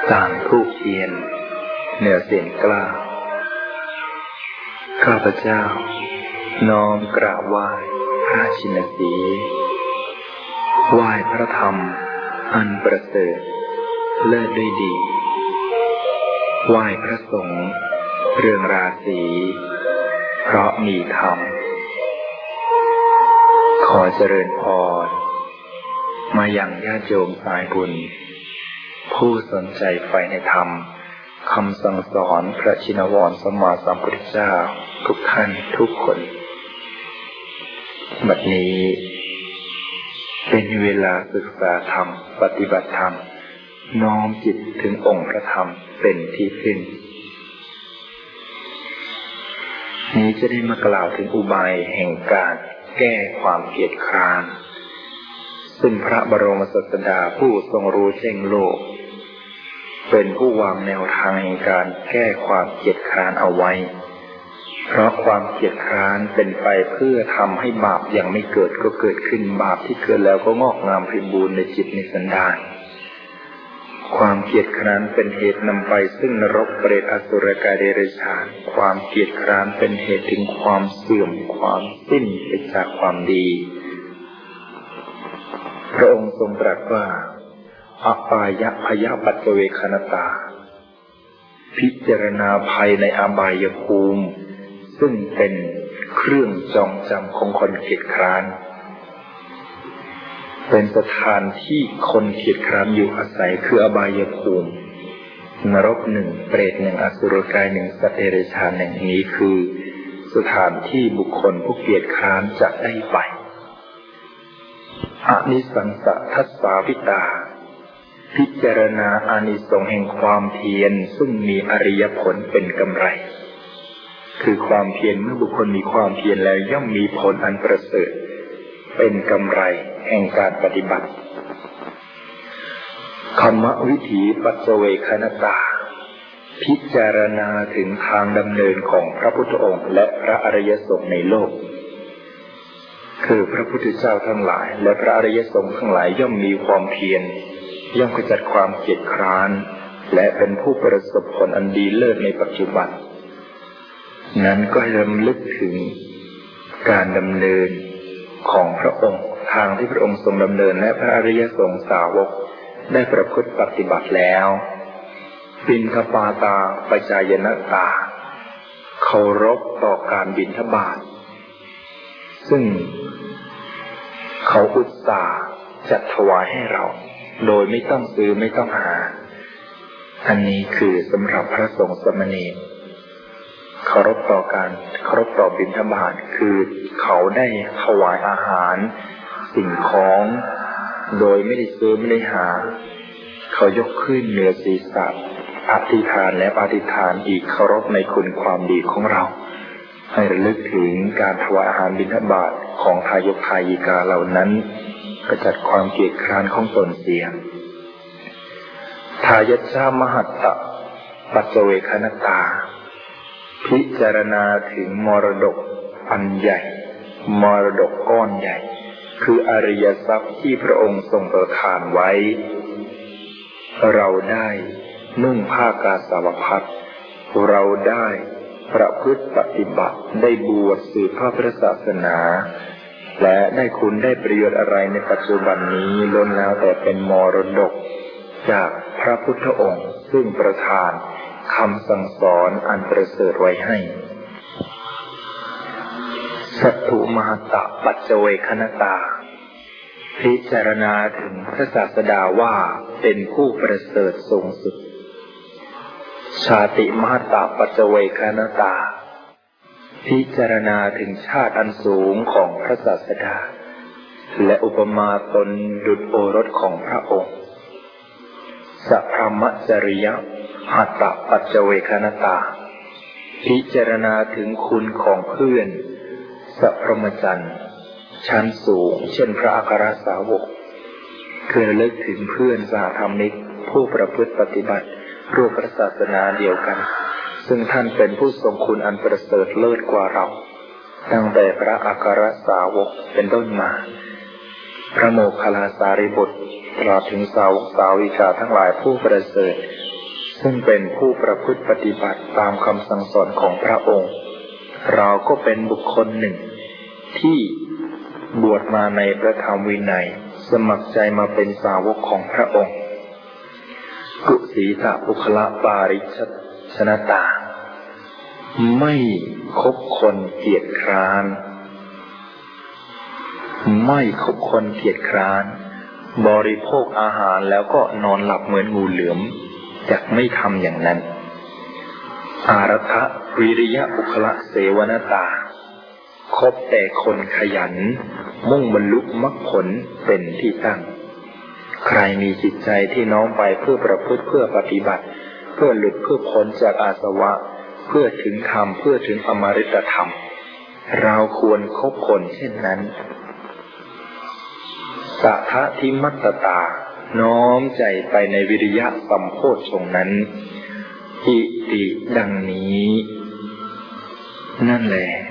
ต่างธูปเทียนเหนือเสียงกล้าข้าพเจ้าน้อมกราบไหว้พระชินสีห์ไหว้พระธรรมอันประเสริฐเลิศด้วยดีไหว้พระสงฆ์เรืองราศีเพราะมีธรรมขอเจริญพรมายังญาติโยมสายบุญผู้สนใจใฝ่ในธรรมคำสั่งสอนพระชินวรสัมมาสัมพุทธเจ้าทุกท่านทุกคนบัดนี้เป็นเวลาศึกษาธรรมปฏิบัติธรรมน้อมจิตถึงองค์พระธรรมเป็นที่พึ่งนี้จะได้มากล่าวถึงอุบายแห่งการแก้ความเกียจคร้านซึ่งพระบรมศาสดาผู้ทรงรู้แจ้งโลกเป็นผู้วางแนวทางแห่งการแก้ความเกียจคร้านเอาไว้เพราะความเกียจคร้านเป็นไปเพื่อทำให้บาปยังไม่เกิดก็เกิดขึ้นบาปที่เกิดแล้วก็งอกงามไพบูรณ์ในจิตในสันดานความเกียจคร้านเป็นเหตุนำไปซึ่งนรกเปรตอสุรกายเดรัจฉานความเกียจคร้านเป็นเหตุถึงความเสื่อมความสิ้นไปจากความดีพระองค์ทรงตรัสว่าอปายะพยาปัจเวคณตาพิจารณาภัยในอบายภูมิซึ่งเป็นเครื่องจองจำของคนเกียจคร้านเป็นสถานที่คนเกียจคร้านอยู่อาศัยคืออบายภูมินรกหนึ่งเปรตหนึ่งอสุรกายหนึ่งสัตว์เดรัจฉานหนึ่งนี้คือสถานที่บุคคลผู้เกียจคร้านจะได้ไปอานิสังสทัสสาวิตาพิจารณาอานิสงส์แห่งความเพียรซึ่งมีอริยผลเป็นกำไรคือความเพียรเมื่อบุคคลมีความเพียรแล้วย่อมมีผลอันประเสริฐเป็นกำไรแห่งการปฏิบัติคมวิถีปัจเจเวคณตาพิจารณาถึงทางดำเนินของพระพุทธองค์และพระอริยสงฆ์ในโลกคือพระพุทธเจ้าทั้งหลายและพระอริยสงฆ์ทั้งหลายย่อมมีความเพียรย่อมขจัดความเกียจคร้านและเป็นผู้ประสบผลอันดีเลิศในปัจจุบันนั้นก็ให้รำลึกถึงการดำเนินของพระองค์ทางที่พระองค์ทรงดำเนินและพระอริยสงฆ์สาวกได้ประพฤติปฏิบัติแล้วบิณฑบาตาปจายนตาเคารพต่อการบิณฑบาตซึ่งเขาอุตส่าห์จัดถวายให้เราโดยไม่ต้องซื้อไม่ต้องหาอันนี้คือสำหรับพระสงฆ์สามเณรเคารพต่อบิณฑบาตคือเขาได้ถวายอาหารสิ่งของโดยไม่ได้ซื้อไม่ได้หาเขายกขึ้นเหนือศีรษะอธิษฐานและอธิษฐานอีกเคารพในคุณความดีของเราให้ระลึกถึงการถวายอาหารบิณฑบาตของทายกทายิกาเหล่านั้นกระจัดความเกียจคร้านของตนเสียทายชามหัตตะปัจเจเวคณตาพิจารณาถึงมรดกอันใหญ่มรดกก้อนใหญ่คืออริยทรัพย์ที่พระองค์ทรงประทานไว้เราได้นุ่งผ้ากาสาวพัสเราได้ประพฤติปฏิบัติได้บวชสืบพระพุทธศาสนาและได้คุณได้ประโยชน์อะไรในปัจจุบันนี้ล้วนแล้วแต่เป็นมรดกจากพระพุทธองค์ซึ่งประทานคำสั่งสอนอันประเสริฐไว้ให้สัตถุมหัตตะปัจเจเวคณตาพิจารณาถึงพระศาสดาว่าเป็นผู้ประเสริฐสูงสุดชาติมหัตตะปัจเจเวคณตาพิจารณาถึงชาติอันสูงของพระศาสดาและอุปมาตนดุจโอรสของพระองค์สัพพมจริยหัตตะปัจเจเวคณตาพิจารณาถึงคุณของเพื่อนสัพพมจรรย์ชั้นสูงเช่นพระอัครสาวกคือระลึกถึงเพื่อนสหธรรมิกผู้ประพฤติปฏิบัติร่วมพระศาสนาเดียวกันซึ่งท่านเป็นผู้ทรงคุณอันประเสริฐเลิศกว่าเราตั้งแต่พระอัครสาวกเป็นต้นมาพระโมคคัลลาสารีบุตรตลอดถึงสาวกสาวิกาทั้งหลายผู้ประเสริฐซึ่งเป็นผู้ประพฤติปฏิบัติตามคำสั่งสอนของพระองค์เราก็เป็นบุคคลหนึ่งที่บวชมาในพระธรรมวินัยสมัครใจมาเป็นสาวกของพระองค์กุสีตะปุคละปาริชนตาไม่คบคนเกียจคร้านไม่คบคนเกียจคร้านบริโภคอาหารแล้วก็นอนหลับเหมือนงูเหลือมจักไม่ทำอย่างนั้นอารัฐวิริยะปุคละเสวนตาคบแต่คนขยันมุ่งบรรลุมรรคผลเป็นที่ตั้งใครมีจิตใจที่น้อมไปเพื่อประพฤติเพื่อปฏิบัติเพื่อหลุดเพื่อพ้นจากอาสวะเพื่อถึงธรรมเพื่อถึงอมฤตธรรมเราควรคบคนเช่นนั้นสัทธะทิมัตตตาน้อมใจไปในวิริยะสัมโพชฌงค์นั้นอิติดังนี้นั่นแหละ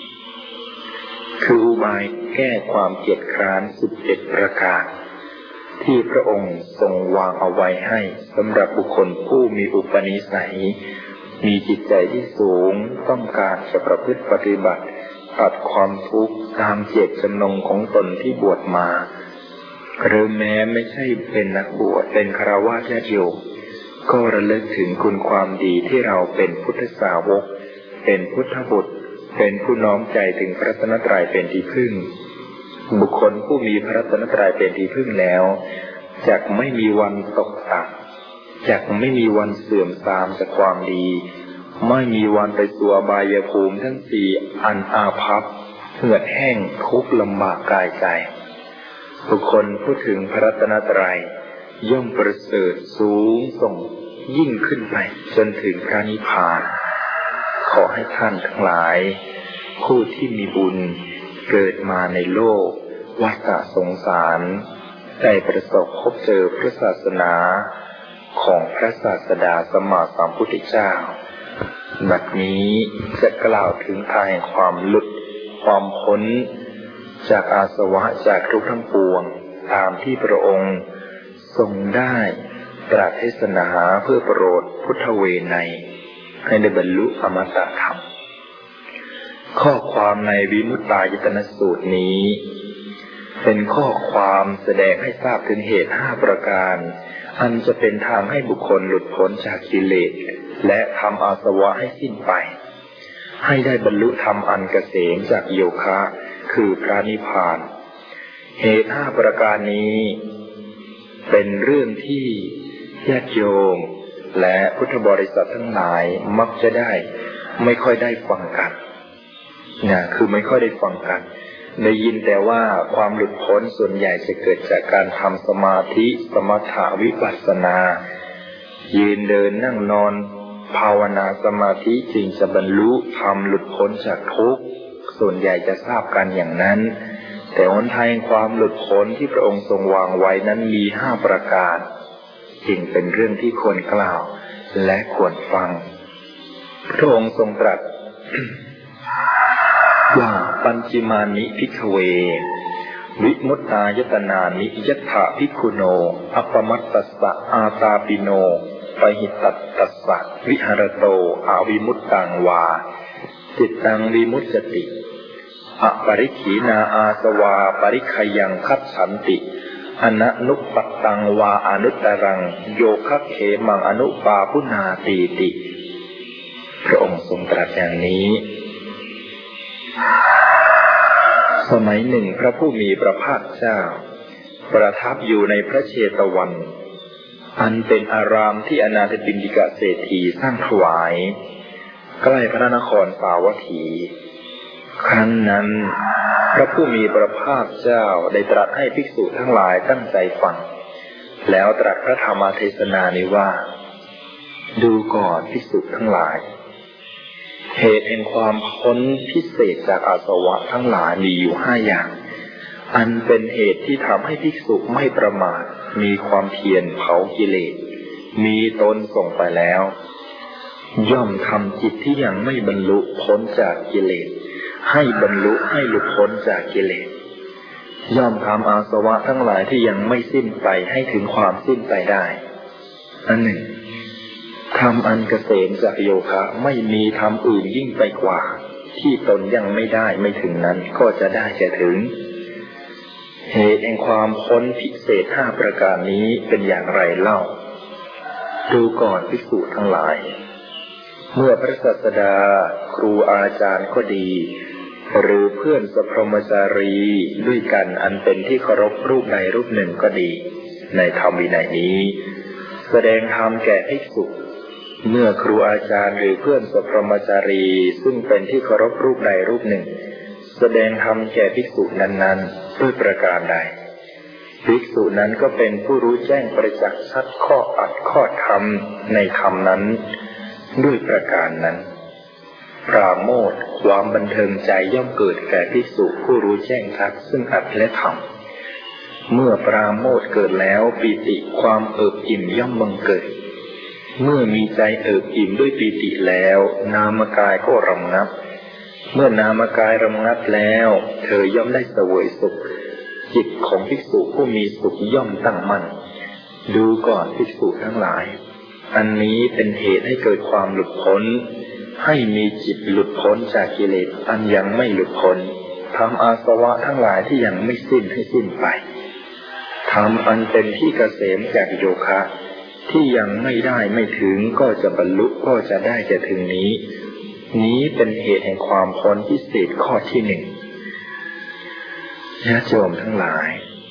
คืออุบายแก้ความเกียจคร้าน11ประการที่พระองค์ทรงวางเอาไว้ให้สำหรับบุคคลผู้มีอุปนิสัยมีจิตใจที่สูงต้องการจะประพฤติปฏิบัติตัดความทุกข์ตามเจตจำนงของตนที่บวชมาหรือแม้ไม่ใช่เป็นนักบวชเป็นฆราวาสญาติโยมก็ระลึกถึงคุณความดีที่เราเป็นพุทธสาวกเป็นพุทธบุตรเป็นผู้น้อมใจถึงพระรัตนตรัยเป็นที่พึ่งบุคคลผู้มีพระรัตนตรัยเป็นที่พึ่งแล้วจักไม่มีวันตกต่ำจักไม่มีวันเสื่อมทรามจากความดีไม่มีวันไปสู่อบายภูมิทั้งสี่อันอาภัพเหือดแห้งทุกข์ลำบากกายใจบุคคลพูดถึงพระรัตนตรัยย่อมประเสริฐสูงส่งยิ่งขึ้นไปจนถึงพระนิพพานขอให้ท่านทั้งหลายผู้ที่มีบุญเกิดมาในโลกวัฏสงสารได้ประสบพบเจอพระศาสนาของพระศาสดาสัมมาสัมพุทธเจ้าบัดนี้จะกล่าวถึงทางแห่งความหลุดความพ้นจากอาสวะจากทุกข์ทั้งปวงตามที่พระองค์ทรงได้ตรัสเทศนาเพื่อโปรดพุทธเวไนยให้ได้บรรลุอมตะธรรมข้อความในวิมุตตายตนสูตรนี้เป็นข้อความแสดงให้ทราบถึงเหตุ5ประการอันจะเป็นทางให้บุคคลหลุดพ้นจากกิเลสและทำอาสวะให้สิ้นไปให้ได้บรรลุธรรมอันเกษมจากโยคะคือพระนิพพานเหตุ5ประการนี้เป็นเรื่องที่ญาติโยมและพุทธบริษัททั้งหลายมักจะได้ไม่ค่อยได้ฟังกันคือไม่ค่อยได้ฟังกันได้ยินแต่ว่าความหลุดพ้นส่วนใหญ่จะเกิดจากการทำสมาธิสมถะวิปัสสนายืนเดินนั่งนอนภาวนาสมาธิจึงจะบรรลุธรรมหลุดพ้นจากทุกข์ส่วนใหญ่จะทราบกันอย่างนั้นแต่หนทางความหลุดพ้นที่พระองค์ทรงวางไว้นั้นมี5ประการจึงเป็นเรื่องที่ควรกล่าวและควรฟังพระองค์ทรงตรัส ว่าปัญจิมานิภิกขเววิมุตตายตนานิยัตถะภิกขุโนอัปปมัตตัสสะอาตาปิโนปหิตัตตัสสะวิหารโตอาวิมุตตังวาจิตตังวิมุตจติอปริขีนาอาสวาปริขยังคัจฉันติอนะนุปปัตตังวาอนุตตรังโยคะเขมังอนุปาพุนาตีติพระองค์ทรงตรัสอย่างนี้สมัยหนึ่งพระผู้มีพระภาคเจ้าประทับอยู่ในพระเชตวันอันเป็นอารามที่อนาถปิณฑิกเศรษฐีสร้างถวายใกล้พระนครสาวัตถีครั้งนั้นพระผู้มีพระภาคเจ้าได้ตรัสให้ภิกษุทั้งหลายตั้งใจฟังแล้วตรัสพระธรรมเทศนานี้ว่าดูก่อนภิกษุทั้งหลายเหตุแห่งความพ้นพิเศษจากอาสวะทั้งหลายมีอยู่5อย่างอันเป็นเหตุที่ทำให้ภิกษุไม่ประมาทมีความเพียรเผากิเลสมีตนส่งไปแล้วย่อมทำจิตที่ยังไม่บรรลุพ้นจากกิเลสให้บรรลุให้หลุดพ้นจากกิเลสย่อมทำอาสวะทั้งหลายที่ยังไม่สิ้นไปให้ถึงความสิ้นไปได้อันหนึ่งรอันเกษมจากโยคะไม่มีธรรมอื่นยิ่งไปกว่าที่ตนยังไม่ได้ไม่ถึงนั้นก็จะได้แก่ถึงเหตุแห่งความพ้นพิเศษ5ประการนี้เป็นอย่างไรเล่าดูก่อนภิกษุทั้งหลายเมื่อพระศาสดาครูอาจารย์ก็ดีหรือเพื่อนสัพพมจารีด้วยกันอันเป็นที่เคารพรูปใดรูปหนึ่งก็ดีในธรรมวินัยนี้แสดงธรรมแก่ภิกษุเมื่อครูอาจารย์หรือเพื่อนสัพพมจารีซึ่งเป็นที่เคารพรูปใดรูปหนึ่งแสดงธรรมแก่ภิกษุนั้นๆด้วยประการใดภิกษุนั้นก็เป็นผู้รู้แจ้งประจักษ์ชัดข้ออัดข้อธรรมในธรรมนั้นด้วยประการนั้นปราโมทย์ความบันเทิงใจย่อมเกิดแก่ภิกษุผู้รู้แจ้งชัดซึ่งอัดและธรรมเมื่อปราโมทย์เกิดแล้วปีติความเอิบอิ่มย่อมบังเกิดเมื่อมีใจเอิบอิ่มด้วยปีติแล้วนามกายก็รำงับเมื่อนามกายรำงับแล้วเธอย่อมได้เสวยสุขจิตของภิกษุผู้มีสุขย่อมตั้งมั่นดูก่อนภิกษุทั้งหลายอันนี้เป็นเหตุให้เกิดความหลุดพ้นให้มีจิตหลุดพ้นจากกิเลสอันยังไม่หลุดพ้นทำอาสวะทั้งหลายที่ยังไม่สิ้นให้สิ้นไปทำอันเป็นที่เกษมจากโยคะที่ยังไม่ได้ไม่ถึงก็จะบรรลุก็จะได้จะถึงนี้เป็นเหตุแห่งความพ้นพิเศษข้อที่หนึ่งญาติโยมทั้งหลาย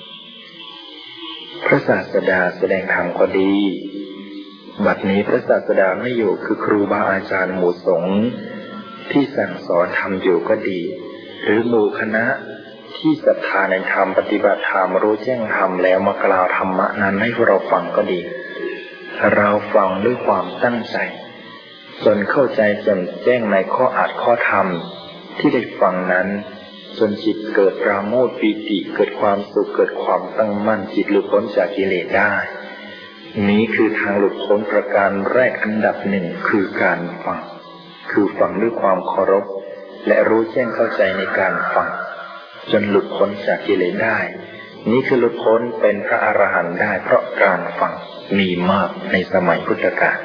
พระศาสดาแสดงธรรมก็ดีบัดนี้พระศาสดาไม่อยู่คือครูบาอาจารย์หมู่สงฆ์ที่สั่งสอนธรรมอยู่ก็ดีหรือหมู่คณะที่ศรัทธาในธรรมปฏิบัติธรรมรู้แจ้งธรรมแล้วมากล่าวธรรมะนั้นให้เราฟังก็ดีเราฟังด้วยความตั้งใจจนเข้าใจจนแจ้งในข้ออัดข้อธรรมที่ได้ฟังนั้นจนจิตเกิดปราโมทย์ปีติเกิดความสุขเกิดความตั้งมั่นจิตหลุดพ้นจากกิเลสได้นี้คือทางหลุดพ้นประการแรกอันดับหนึ่งคือการฟังคือฟังด้วยความเคารพและรู้แจ้งเข้าใจในการฟังจนหลุดพ้นจากกิเลสได้นี้คือหลุดพ้นเป็นพระอรหันต์ได้เพราะการฟังมีมากในสมัยพุทธกาล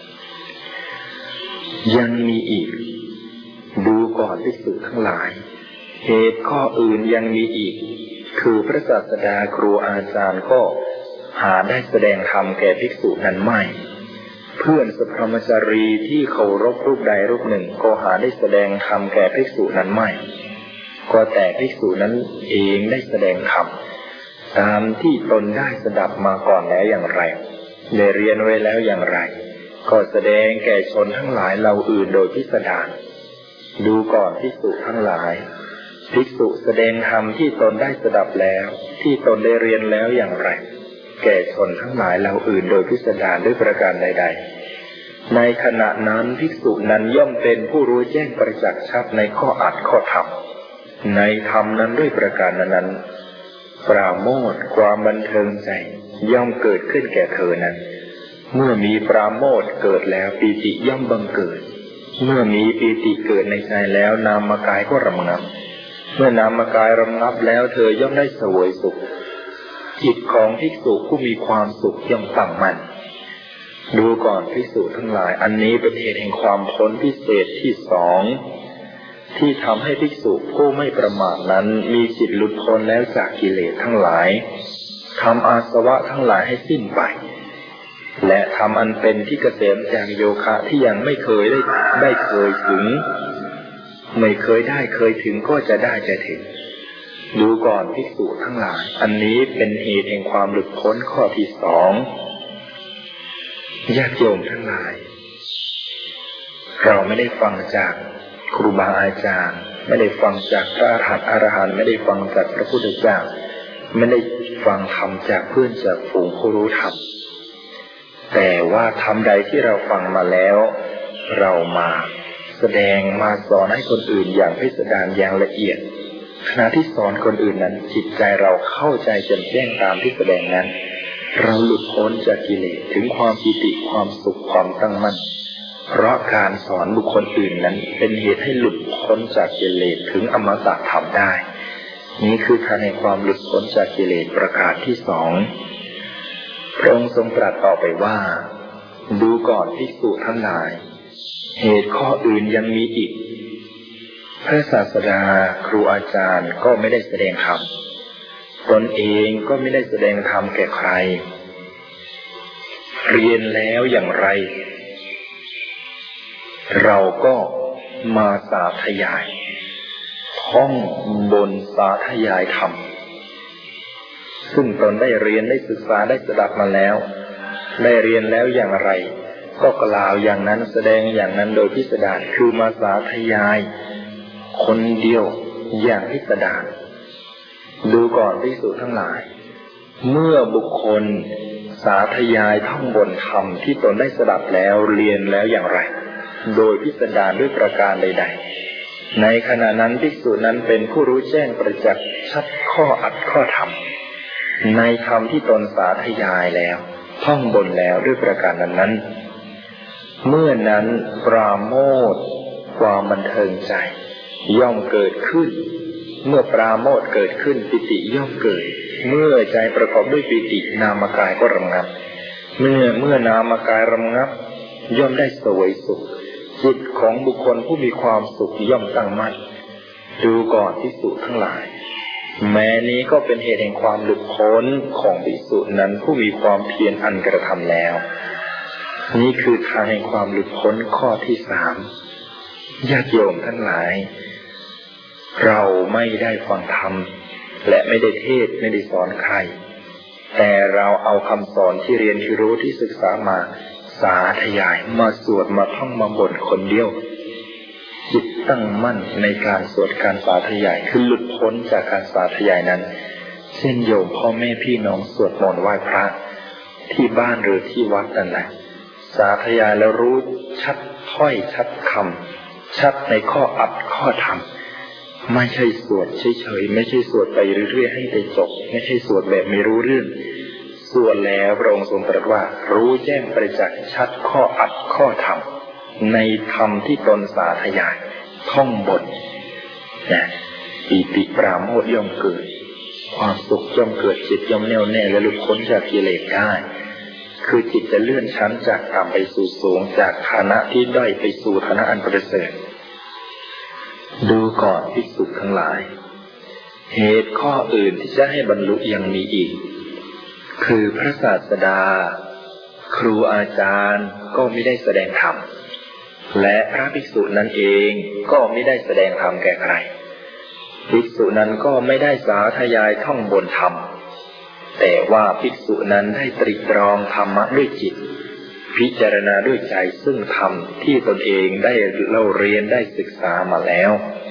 ยังมีอีกดูก่อนภิกษุทั้งหลายเหตุข้ออื่นยังมีอีกคือพระศาสดาครูอาจารย์ก็หาได้แสดงธรรมแก่ภิกษุนั้นไม่เพื่อนสัพพมจารีที่เคารพรูปใดรูปหนึ่งก็หาได้แสดงธรรมแก่ภิกษุนั้นไม่ก็แต่ภิกษุนั้นเองได้แสดงธรรมตามที่ตนได้สดับมาก่อนแล้วอย่างไรได้เรียนไว้แล้วอย่างไรก็แสดงแก่ชนทั้งหลายเหล่าอื่นโดยพิสดารดูก่อนภิกษุทั้งหลายภิกษุแสดงธรรมที่ตนได้สดับแล้วที่ตนได้เรียนแล้วอย่างไรแก่ชนทั้งหลายเหล่าอื่นโดยพิสดารด้วยประการใดๆในขณะนั้นภิกษุนั้นย่อมเป็นผู้รู้แจ้งประจักษ์ชัดในข้ออัดข้อธรรมในธรรมนั้นด้วยประการนั้นปราโมทย์ความบันเทิงใจย่อมเกิดขึ้นแก่เธอนั้นเมื่อมีปราโมทย์เกิดแล้วปีติย่อมบังเกิดเมื่อมีปีติเกิดในใจแล้วนามกายก็รำงับเมื่อนามกายรำงับแล้วเธอย่อมได้เสวยสุขจิตของภิกษุผู้มีความสุขย่อมตั้งมั่นดูก่อนภิกษุทั้งหลายอันนี้เป็นเหตุแห่งความพ้นพิเศษที่สองที่ทำให้ภิกษุผู้ไม่ประมาทนั้นมีจิตหลุดพ้นแล้วจากกิเลสทั้งหลายทำอาสวะทั้งหลายให้สิ้นไปและทำอันเป็นที่เกษมจากโยคะที่ยังไม่เคยได้เคยถึงไม่เคยได้เคยถึงก็จะได้จะถึงดูก่อนภิกษุทั้งหลายอันนี้เป็นเหตุแห่งความหลุดพ้นข้อที่สองญาติโยมทั้งหลายเราไม่ได้ฟังจากครูบาอาจารย์ไม่ได้ฟังจากพระอรหันต์ไม่ได้ฟังจากพระพุทธเจ้าไม่ได้ฟังธรรมจากเพื่อนจากฝูงผู้รู้ธรรมแต่ว่าธรรมใดที่เราฟังมาแล้วเรามาแสดงมาสอนให้คนอื่นอย่างพิสดารอย่างละเอียดขณะที่สอนคนอื่นนั้นจิตใจเราเข้าใจแจ่มแจ้งตามที่แสดงนั้นเราหลุดพ้นจากกิเลสถึงความปิติความสุขความตั้งมั่นเพราะการสอนบุคคลอื่นนั้นเป็นเหตุให้หลุดพ้นจากกิเลสถึงอมตะธรรมได้นี้คือทางแห่งความหลุดพ้นจากกิเลสประการที่สองพระองค์ทรงตรัสต่อไปว่าดูก่อนภิกษุทั้งหลายเหตุข้ออื่นยังมีอีกพระศาสดาครูอาจารย์ก็ไม่ได้แสดงธรรมตนเองก็ไม่ได้แสดงธรรมแก่ใครเรียนแล้วอย่างไรเราก็มาสาธยายท่องบนสาธยายธรรมซึ่งตนได้เรียนได้ศึกษาได้สดับมาแล้วได้เรียนแล้วอย่างไรก็กล่าวอย่างนั้นแสดงอย่างนั้นโดยพิสดารคือมาสาธยายคนเดียวอย่างพิสดารดูก่อนภิกษุทั้งหลายเมื่อบุคคลสาธยายท่องบนธรรมที่ตนได้สดับแล้วเรียนแล้วอย่างไรโดยพิสดารด้วยประการใดๆในขณะนั้นภิกษุนั้นเป็นผู้รู้แจ้งประจักษ์ชัดข้ออัดข้อธรรมในธรรมที่ตนสาธยายแล้วท่องบนแล้วด้วยประการนั้นเมื่อนั้นปราโมทย์ความบันเทิงใจย่อมเกิดขึ้นเมื่อปราโมทย์เกิดขึ้นปิติย่อมเกิดเมื่อใจประกอบด้วยปิตินามกายก็ระงับเมื่อนามกายระงับย่อมได้เสวยสุขจิตของบุคคลผู้มีความสุขย่อมตั้งมั่นดูก่อนภิกษุทั้งหลายแม้นี้ก็เป็นเหตุแห่งความหลุดพ้นของภิกษุนั้นผู้มีความเพียรอันกระทำแล้วนี่คือทางแห่งความหลุดพ้นข้อที่3ญาติโยมทั้งหลายเราไม่ได้ฟังธรรมและไม่ได้เทศไม่ได้สอนใครแต่เราเอาคำสอนที่เรียนที่รู้ที่ศึกษามาสาธยายมาสวดมาท่องมาบ่นคนเดียวจิตตั้งมั่นในการสวดการสาธยายคือหลุดพ้นจากการสาธยายนั้นเช่นโยมพ่อแม่พี่น้องสวดมนต์ไหว้พระที่บ้านหรือที่วัดนั่นแหละสาธยายแล้วรู้ชัดถ้อยชัดคำชัดในข้ออัดข้อธรรมไม่ใช่สวดเฉยๆไม่ใช่สวดไปเรื่อยๆให้ไปจบไม่ใช่สวดแบบไม่รู้เรื่องสวดแล้วพระองค์ทรงตรัสว่ารู้แจ้งประจักษ์ชัดข้ออัดข้อธรรมในธรรมที่ตนสาธยายท่องบทนะปิติปราโมทย์ย่อมเกิดความสุขย่อมเกิดจิตย่อมแน่วแน่และหลุดพ้นจากกิเลสได้คือจิตจะเลื่อนชั้นจากต่ำไปสู่สูงจากฐานะที่ด้อยไปสู่ฐานะอันประเสริฐดูก่อนภิกษุทั้งหลายเหตุข้ออื่นที่จะให้บรรลุยังมีอีกคือพระศาสดาครูอาจารย์ก็ไม่ได้แสดงธรรมและพระภิกษุนั้นเองก็ไม่ได้แสดงธรรมแก่ใครภิกษุนั้นก็ไม่ได้สาธยายท่องบนธรรมแต่ว่าภิกษุนั้นได้ตรึกตรองธรรมะด้วยจิตพิจารณาด้วยใจซึ่งธรรมที่ตนเองได้เล่าเรียนได้ศึกษามาแล้ว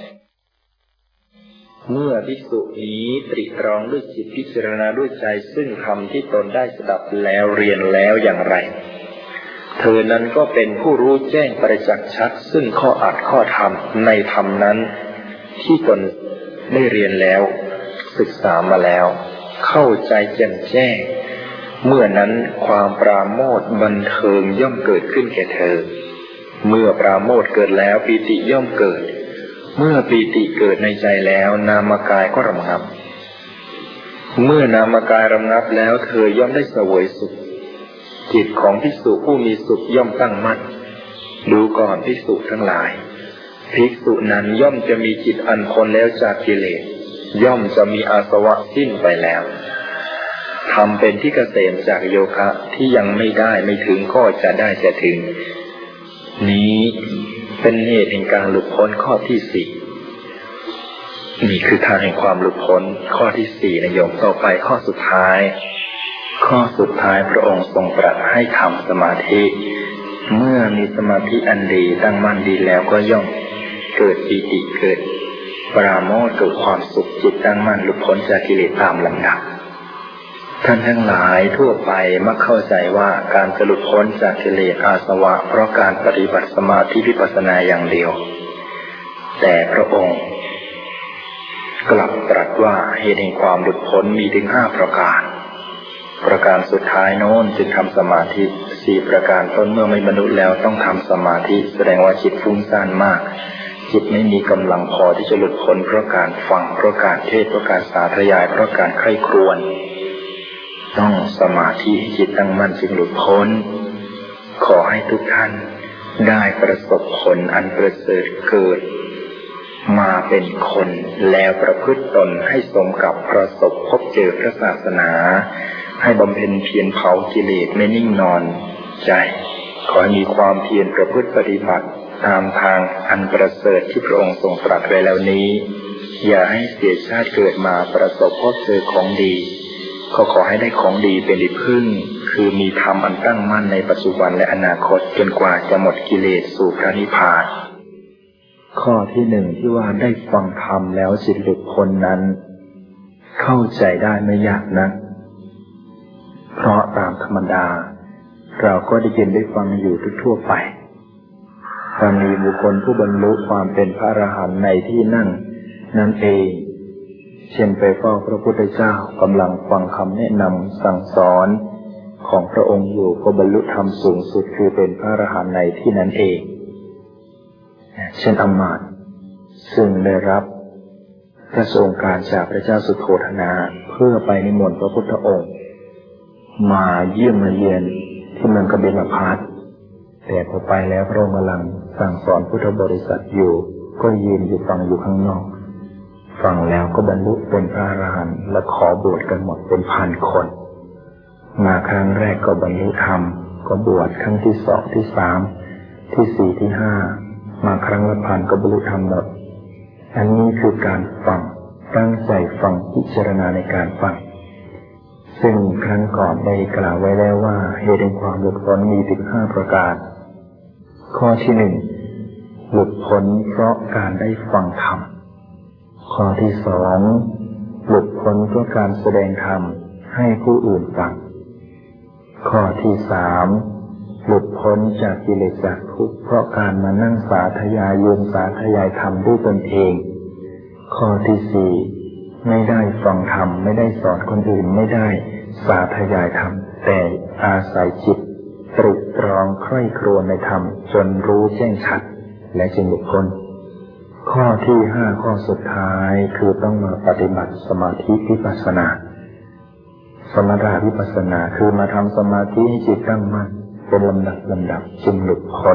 เมื่อภิกษุนี้ตรึกตรองด้วยจิตพิจารณาด้วยใจซึ่งธรรมที่ตนได้สดับแล้วเรียนแล้วอย่างไรเธอนั้นก็เป็นผู้รู้แจ้งประจักษ์ชัดซึ่งข้ออัดข้อธรรมในธรรมนั้นที่ตนได้เรียนแล้วศึกษามาแล้วเข้าใจแจ่มแจ้งเมื่อนั้นความปราโมทย์บันเทิงย่อมเกิดขึ้นแก่เธอเมื่อปราโมทย์เกิดแล้วปีติย่อมเกิดเมื่อปีติเกิดในใจแล้วนามกายก็ระงับเมื่อนามกายระงับแล้วเธอย่อมได้เสวยสุขจิตของภิกษุผู้มีสุขย่อมตั้งมั่นดูก่อนภิกษุทั้งหลายภิกษุนั้นย่อมจะมีจิตอันพ้นแล้วจากกิเลสย่อมจะมีอาสวะสิ้นไปแล้วทำเป็นที่เกษมจากโยคะที่ยังไม่ได้ไม่ถึงก็จะได้จะถึงนี้เป็นเหตุแห่งการหลุดพ้นข้อที่4นี่คือทางแห่งความหลุดพ้นข้อที่4นะโยมต่อไปข้อสุดท้ายพระองค์ทรงตรัสให้ทำสมาธิเมื่อมีสมาธิอันดีตั้งมั่นดีแล้วก็ย่อมเกิดปีติเกิดปราโมทย์เกิดความสุขจิตตั้งมั่นหลุดพ้นจากกิเลสตามลำดับท่านทั้งหลายทั่วไปมักเข้าใจว่าการจะหลุดพ้นจากกิเลสอาสวะเพราะการปฏิบัติสมาธิวิปัสสนาอย่างเดียวแต่พระองค์กลับตรัสว่าเหตุแห่งความหลุดพ้นมีถึง5ประการสุดท้ายโน้นจึงทำสมาธิ4ประการต้นเมื่อไม่บรรลุแล้วต้องทำสมาธิแสดงว่าจิตฟุ้งซ่านมากจิตไม่มีกำลังพอที่จะหลุดพ้นเพราะการฟังเพราะการเทศน์เพราะการสาธยายเพราะการใคร่ครวญต้องสมาธิจิตตั้งมั่นจึงหลุดพ้นขอให้ทุกท่านได้ประสบผลอันประเสริฐเกิดมาเป็นคนแล้วประพฤติตนให้สมกับประสบพบเจอพระศาสนาให้บำเพ็ญเพียรเผากิเลสไม่นิ่งนอนใจขอให้มีความเพียรประพฤติปฏิบัติตามทางอันประเสริฐที่พระองค์ทรงตรัสไว้แล้วนี้อย่าให้เสียชาติเกิดมาประสบพบเจอของดีขอให้ได้ของดีเป็นที่พึ่งคือมีธรรมอันตั้งมั่นในปัจจุบันและอนาคตจนกว่าจะหมดกิเลสสู่พระนิพพานข้อที่หนึ่งที่ว่าได้ฟังธรรมแล้วจิตหลุดพ้นนั้นเข้าใจได้ไม่ยากนักเพราะตามธรรมดาเราก็ได้ยินได้ฟังอยู่ทั่วไปถ้ามีบุคคลผู้บรรลุความเป็นพระอรหันต์ในที่นั่นเองเช่นไปเฝ้าพระพุทธเจ้ากำลังฟังคำแนะนำสั่งสอนของพระองค์อยู่ก็บรรลุธรรมสูงสุดคือเป็นพระอรหันต์ในที่นั้นเองเช่นอมาตย์ซึ่งได้รับพระราชการจากพระเจ้าสุโธทนะเพื่อไปนิมนต์พระพุทธองค์มาเยี่ยมมาเยียนที่เมืองกบิลพัสแต่พอไปแล้วพระองค์กำลังสั่งสอนพุทธบริษัทอยู่ก็ยืนอยู่ฟังอยู่ข้างนอกฟังแล้วก็บรรลุเป็นพระอรหันต์และขอบวชกันหมดเป็นพันคนมาครั้งแรกก็บรรลุธรรมก็บวชครั้งที่สองที่สามที่สี่ที่ห้ามาครั้งละพันก็บรรลุธรรมหมดอันนี้คือการฟังตั้งใจฟังพิจารณาในการฟังซึ่งครั้งก่อนได้กล่าวไว้แล้วว่าเหตุแห่งความหลุดพ้นมีถึง5ประการข้อที่หนึ่งหลุดพ้นเพราะการได้ฟังธรรมข้อที่สองหลุดพ้นเพราะการแสดงธรรมให้ผู้อื่นฟังข้อที่สามหลุดพ้นจากกิเลสจากทุกข์เพราะการมานั่งสาธยายโยมสาธยายธรรมด้วยตนเองข้อที่สี่ไม่ได้ฟังธรรมไม่ได้สอนคนอื่นไม่ได้สาธยายธรรมแต่อาศัยจิตตรึกตรองใคร่ครวญในธรรมจนรู้แจ้งชัดและจึงหลุดพ้นข้อที่ห้าข้อสุดท้ายคือต้องมาปฏิบัติสมาธิวิปัสสนาสมถะวิปัสสนาคือมาทำสมาธิให้จิตตั้งมั่นเป็นลำดับจึงหลุดพ้น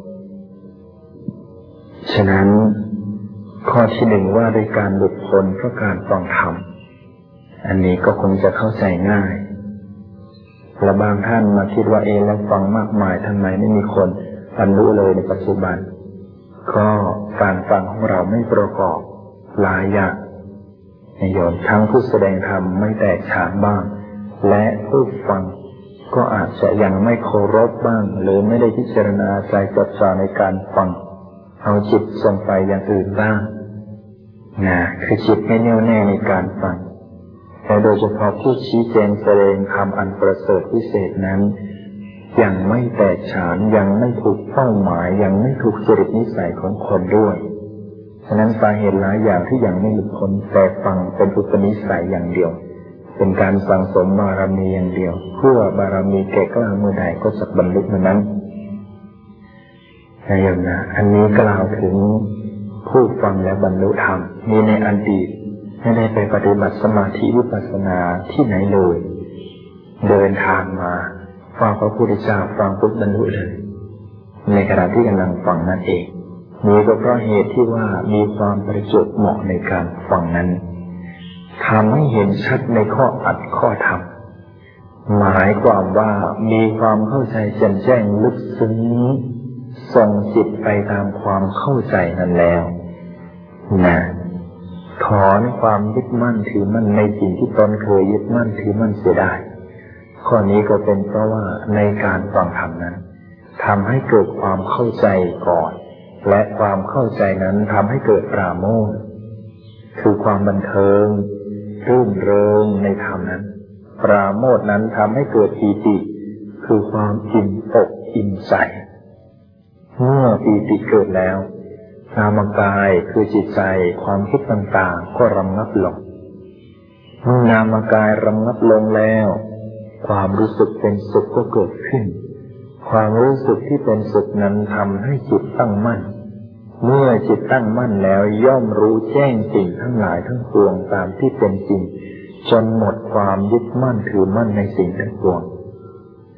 ฉะนั้นข้อที่หนึ่งว่าด้วยการหลุดพ้นเพราะการฟังธรรมอันนี้ก็คงจะเข้าใจง่ายและบางท่านมาคิดว่าแล้วฟังมากมายทำไมไม่มีคนบรรลุเลยในปัจจุบันก็การฟังของเราไม่ประกอบหลายอย่างในโยมทั้งผู้แสดงธรรมไม่แตกฉานบ้างและผู้ฟังก็อาจจะยังไม่เคารพบ้างหรือไม่ได้พิจารณาใจจดจ่อในการฟังเอาจิตส่งไปอย่างอื่นบ้างคือจิตไม่แน่วแน่ในการฟังแต่โดยเฉพาะผู้ชี้แจงแสดงธรรมอันประเสริฐพิเศษนั้นยังไม่แตกฉานยังไม่ถูกเป้าหมายยังไม่ถูกจริตนิสัยของคนด้วยฉะนั้นสาเหตุหลายอย่างที่ยังไม่หลุดพ้นแต่ฟังเป็นอุปนิสัยอย่างเดียวเป็นการสั่งสมบารมีอย่างเดียวเพื่อบารมีแก่กล้าเมื่อใดก็จะบรรลุเมื่อนั้นอันนี้กล่าวถึงผู้ฟังและบรรลุธรรมมีในอดีตไม่ได้ไปปฏิบัติสมาธิวิปัสสนาที่ไหนเลยเดินทางมาฟังพระพุทธเจ้าฟังปุ๊บบรรลุเลยในขณะที่กำลังฟังนั่นเองนี้ก็เพราะเหตุที่ว่ามีความประจวบเหมาะในการฟังนั้นทำให้เห็นชัดในข้ออัดข้อธรรมหมายความว่ามีความเข้าใจแจ่มแจ้งลึกซึ้งส่งจิตไปตามความเข้าใจนั้นแล้วถอนความยึดมั่นถือมั่นในสิ่งที่ตนเคยยึดมั่นถือมั่นเสียได้ข้อนี้ก็เป็นเพราะว่าในการฟังธรรมนั้นทำให้เกิดความเข้าใจก่อนและความเข้าใจนั้นทำให้เกิดปราโมทย์คือความบันเทิงรื่นเริงในธรรมนั้นปราโมทย์นั้นทำให้เกิดปีติคือความอิ่มอกอิ่มใจเมื่อปีติเกิดแล้วนามกายคือจิตใจความคิดต่างๆก็ระงับลงเมื่อนามกายระงับลงแล้วความรู้สึกเป็นสุขก็เกิดขึ้นความรู้สึกที่เป็นสุขนั้นทำให้จิตตั้งมั่นเมื่อจิตตั้งมั่นแล้วย่อมรู้แจ้งสิ่งทั้งหลายทั้งปวงตามที่เป็นจริงจนหมดความยึดมั่นถือมั่นในสิ่งทั้งปวง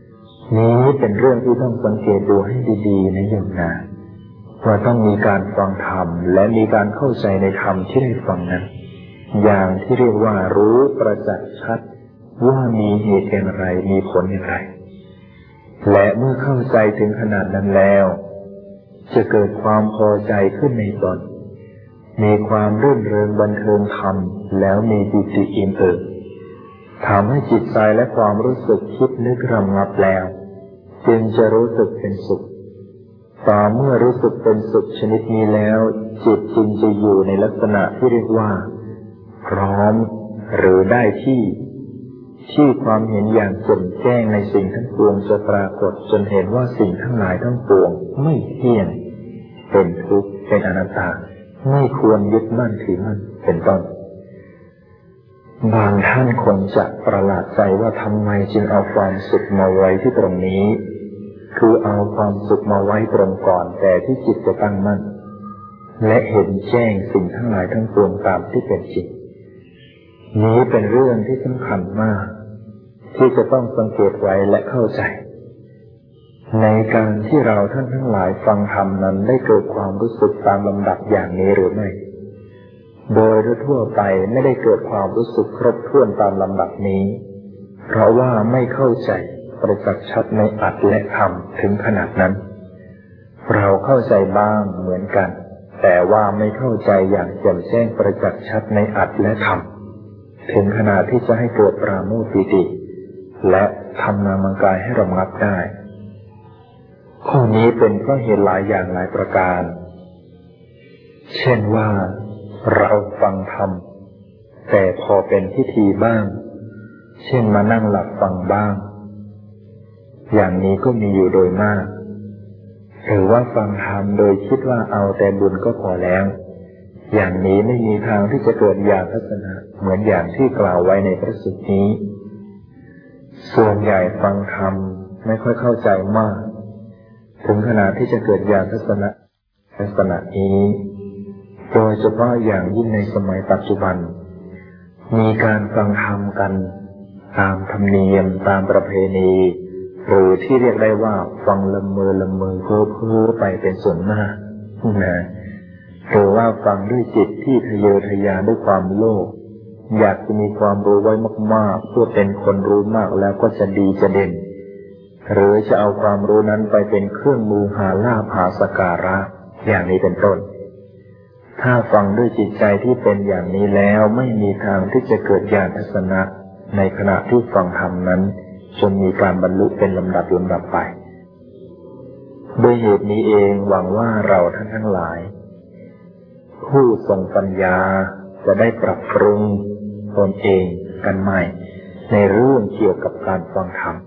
นี้เป็นเรื่องที่ต้องสังเกตดูให้ดีๆนะโยมนะว่าต้องมีการฟังธรรมและมีการเข้าใจในธรรมที่ได้ฟังนั้นอย่างที่เรียกว่ารู้ประจักษ์ชัดว่ามีเหตุอย่างไรมีผลอย่างไรและเมื่อเข้าใจถึงขนาดนั้นแล้วจะเกิดความพอใจขึ้นในตนมีความรื่นเริงบันเทิงธรรมแล้วมีปิติอิ่มเอิบทำให้จิตใจและความรู้สึกคิดนึกรำงับแล้วจึงจะรู้สึกเป็นสุขต่อเมื่อรู้สึกเป็นสุขชนิดนี้แล้วจิตจึงจะอยู่ในลักษณะที่เรียกว่าพร้อมหรือได้ที่ความเห็นอย่างแจ่มแจ้งในสิ่งทั้งปวงจะปรากฏจนเห็นว่าสิ่งทั้งหลายทั้งปวงไม่เที่ยงเป็นทุกข์เป็นอนัตตาไม่ควรยึดมั่นถือมั่นเป็นต้นบางท่านคงจะประหลาดใจว่าทำไมจึงเอาความสุขมาไว้ที่ตรงนี้คือเอาความสุขมาไว้ตรงก่อนแต่ที่จิตจะตั้งมั่นและเห็นแจ้งสิ่งทั้งหลายทั้งปวงตามที่เป็นจริงนี้เป็นเรื่องที่สำคัญมากที่จะต้องสังเกตไว้และเข้าใจในการที่เราท่านทั้งหลายฟังธรรมนั้นได้เกิดความรู้สึกตามลำดับอย่างนี้หรือไม่โดยทั่วไปไม่ได้เกิดความรู้สึกครบถ้วนตามลำดับนี้เพราะว่าไม่เข้าใจประจักษ์ชัดในอัตและธรรมถึงขนาดนั้นเราเข้าใจบ้างเหมือนกันแต่ว่าไม่เข้าใจอย่างแจ่มแจ้งประจักษ์ชัดในอัตและธรรมถึงขนาดที่จะให้เกิดปราโมทย์ปิติและทำนามกายให้รำงับได้ข้อนี้เป็นเพราะเหตุหลายอย่างหลายประการเช่นว่าเราฟังธรรมแต่พอเป็นพิธีบ้างเช่นมานั่งหลับฟังบ้างอย่างนี้ก็มีอยู่โดยมากหรือว่าฟังธรรมโดยคิดว่าเอาแต่บุญก็พอแล้วอย่างนี้ไม่มีทางที่จะเกิดญาณทัศนะเหมือนอย่างที่กล่าวไว้ในพระสูตรนี้ส่วนใหญ่ฟังธรรมไม่ค่อยเข้าใจมากถึงขนาดที่จะเกิดญาณทัศนะลักษณะนี้โดยเฉพาะอย่างยิ่งในสมัยปัจจุบันมีการฟังธรรมกันตามธรรมเนียมตามประเพณีหรือที่เรียกได้ว่าฟังละเมอเพ้อไปเป็นส่วนมากนะหรือว่าฟังด้วยจิตที่ทะเยอทะยานด้วยความโลภอยากจะมีความรู้ไว้มากๆเพื่อเป็นคนรู้มากแล้วก็จะดีจะเด่นหรือจะเอาความรู้นั้นไปเป็นเครื่องมือหาลาภหาสักการะอย่างนี้เป็นต้นถ้าฟังด้วยจิตใจที่เป็นอย่างนี้แล้วไม่มีทางที่จะเกิดญาณทัศนะในขณะที่ฟังธรรมนั้นจนมีการบรรลุเป็นลำดับไปด้วยเหตุนี้เองหวังว่าเราท่านทั้งหลายผู้ทรงปัญญาจะได้ปรับปรุงตนเองกันใหม่ในเรื่องเกี่ยวกับการฟังธรรม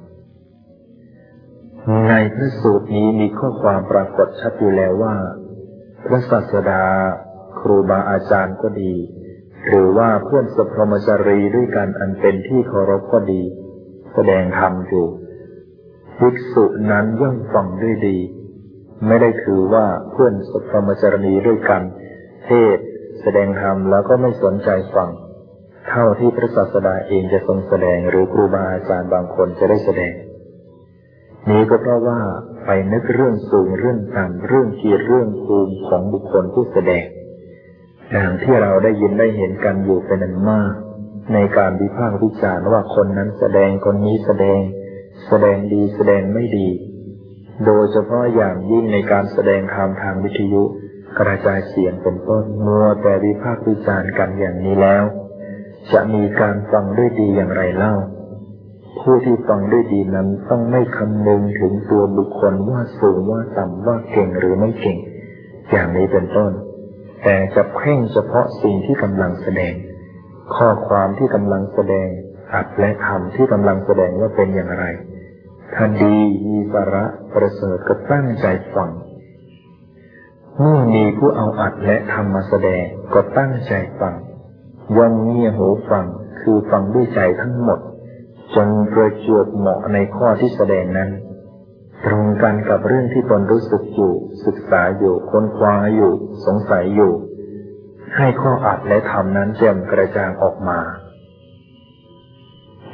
ในพระสูตรนี้มีข้อความปรากฏชัดอยู่แล้วว่าพระศาสดาครูบาอาจารย์ก็ดีหรือว่าเพื่อนสัพพมจารีด้วยกันอันเป็นที่เคารพก็ดีแสดงธรรมอยู่ภิกษุนั้นย่อมฟังด้วยดีไม่ได้ถือว่าเพื่อนสัพพมจารีด้วยกันเทศแสดงธรรมแล้วก็ไม่สนใจฟังเท่าที่พระศาสดาเองจะทรงแสดงหรือครูบาอาจารย์บางคนจะได้แสดงนี้ก็เพราะว่าไปนึกเรื่องสูงเรื่องต่ำเรื่องเกียรติเรื่องภูมิของบุคคลผู้แสดงอย่างที่เราได้ยินได้เห็นกันอยู่เป็นอันมากในการวิพากษ์วิจารณ์ว่าคนนั้นแสดงคนนี้แสดงดีแสดงไม่ดีโดยเฉพาะอย่างยิ่งในการแสดงธรรมทางวิทยุกระจายเสียงเป็นต้นมัวแต่วิพากษ์วิจารณ์กันอย่างนี้แล้วจะมีการฟังด้วยดีอย่างไรเล่าผู้ที่ฟังด้วยดีนั้นต้องไม่คำนึงถึงตัวบุคคลว่าสูงว่าต่ำว่าเก่งหรือไม่เก่งอย่างนี้เป็นต้นแต่จะเพ่งเฉพาะสิ่งที่กำลังแสดงข้อความที่กำลังแสดงอัตและธรรมที่กำลังแสดงว่าเป็นอย่างไรถ้าดีมีสาระประเสริฐก็ตั้งใจฟังเมื่อมีผู้เอาอัตและธรรมมาแสดงก็ตั้งใจฟังย่อมเงี่ยหูฟังคือฟังด้วยใจทั้งหมดจนประจวบเหมาะในข้อที่แสดงนั้นตรงกันกับเรื่องที่ตนรู้สึกอยู่ศึกษาอยู่ค้นคว้าอยู่สงสัยอยู่ให้ข้ออัดและธรรมนั้นแจ่มกระจ่างออกมา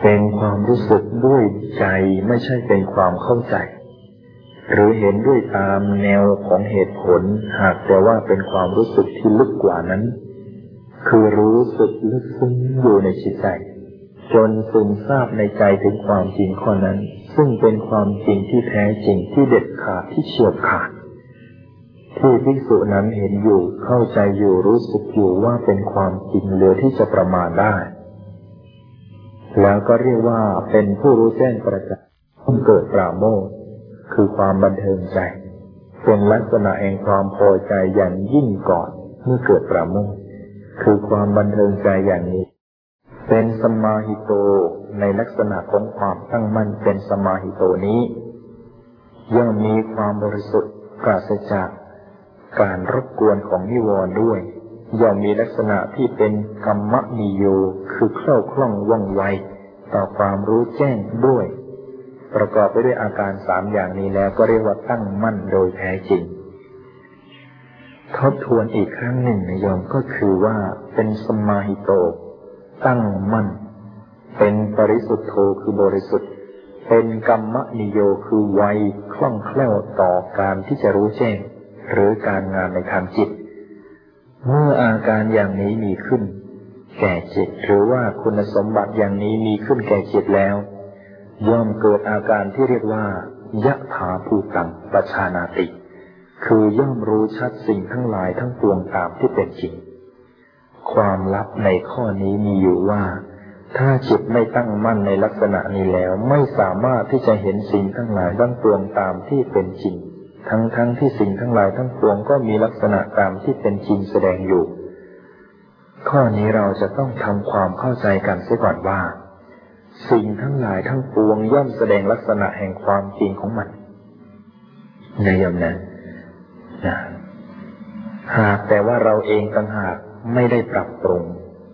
เป็นความรู้สึกด้วยใจไม่ใช่เป็นความเข้าใจหรือเห็นด้วยตามแนวของเหตุผลหากแต่ว่าเป็นความรู้สึกที่ลึกกว่านั้นคือรู้สึกลึกซึ้งอยู่ในจิตใจจนซึมซาบในใจถึงความจริงข้อนั้นซึ่งเป็นความจริงที่แท้จริงที่เด็ดขาดที่เฉียบขาดที่ภิกษุนั้นเห็นอยู่เข้าใจอยู่รู้สึกอยู่ว่าเป็นความจริงเหลือที่จะประมาณได้แล้วก็เรียกว่าเป็นผู้รู้แจ้งประจักษ์ต้องเกิดปราโมทย์คือความบันเทิงใจเป็นลักษณะแห่งความพอใจอย่างยิ่งก่อนเมื่อเกิดปราโมทย์คือความบันเทิงใจอย่างนี้เป็นสมาหิโตในลักษณะของความตั้งมั่นเป็นสมาหิโตนี้ย่อมมีความบริสุทธิ์ปราศจากการรบกวนของนิวรณ์ด้วยย่อมมีลักษณะที่เป็นกัมมนิโยคือแคล่วคล่องว่องไวต่อความรู้แจ้งด้วยประกอบไปด้วยอาการ3อย่างนี้แล้วก็เรียกว่าตั้งมั่นโดยแท้จริงทบทวนอีกครั้งหนึ่งนะโยมก็คือว่าเป็นสมาหิโตตั้งมั่นเป็นปริสุทธโธคือบริสุทธิ์เป็นกัมมนิโยคือไวคล่องแคล่วต่อการที่จะรู้แจ้งหรือการงานในทางจิตเมื่ออาการอย่างนี้มีขึ้นแก่จิตหรือว่าคุณสมบัติอย่างนี้มีขึ้นแก่จิตแล้วย่อมเกิดอาการที่เรียกว่ายะถาภูตังปชานาติคือย่อมรู้ชัดสิ่งทั้งหลายทั้งปวงตามที่เป็นจริงความลับในข้อนี้มีอยู่ว่าถ้าจิตไม่ตั้งมั่นในลักษณะนี้แล้วไม่สามารถที่จะเห็นสิ่งทั้งหลายทั้งปวงตามที่เป็นจริงทั้งที่สิ่งทั้งหลายทั้งปวงก็มีลักษณะตามที่เป็นจริงแสดงอยู่ข้อนี้เราจะต้องทำความเข้าใจกันเสียก่อนว่าสิ่งทั้งหลายทั้งปวงย่อมแสดงลักษณะแห่งความจริงของมันในยามนั้นหากแต่ว่าเราเองต่างหากไม่ได้ปรับปรุง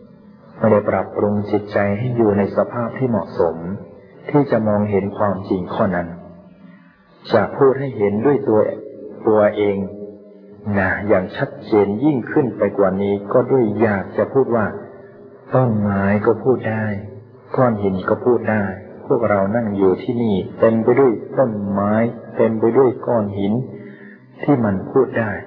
จิตใจให้อยู่ในสภาพที่เหมาะสมที่จะมองเห็นความจริงข้อนั้นจะพูดให้เห็นด้วยตัวเองอย่างชัดเจนยิ่งขึ้นไปกว่านี้ก็ด้วยอยากจะพูดว่าต้นไม้ก็พูดได้ก้อนหินก็พูดได้พวกเรานั่งอยู่ที่นี่เต็มไปด้วยต้นไม้เต็มไปด้วยก้อนหินที่มันพูดได้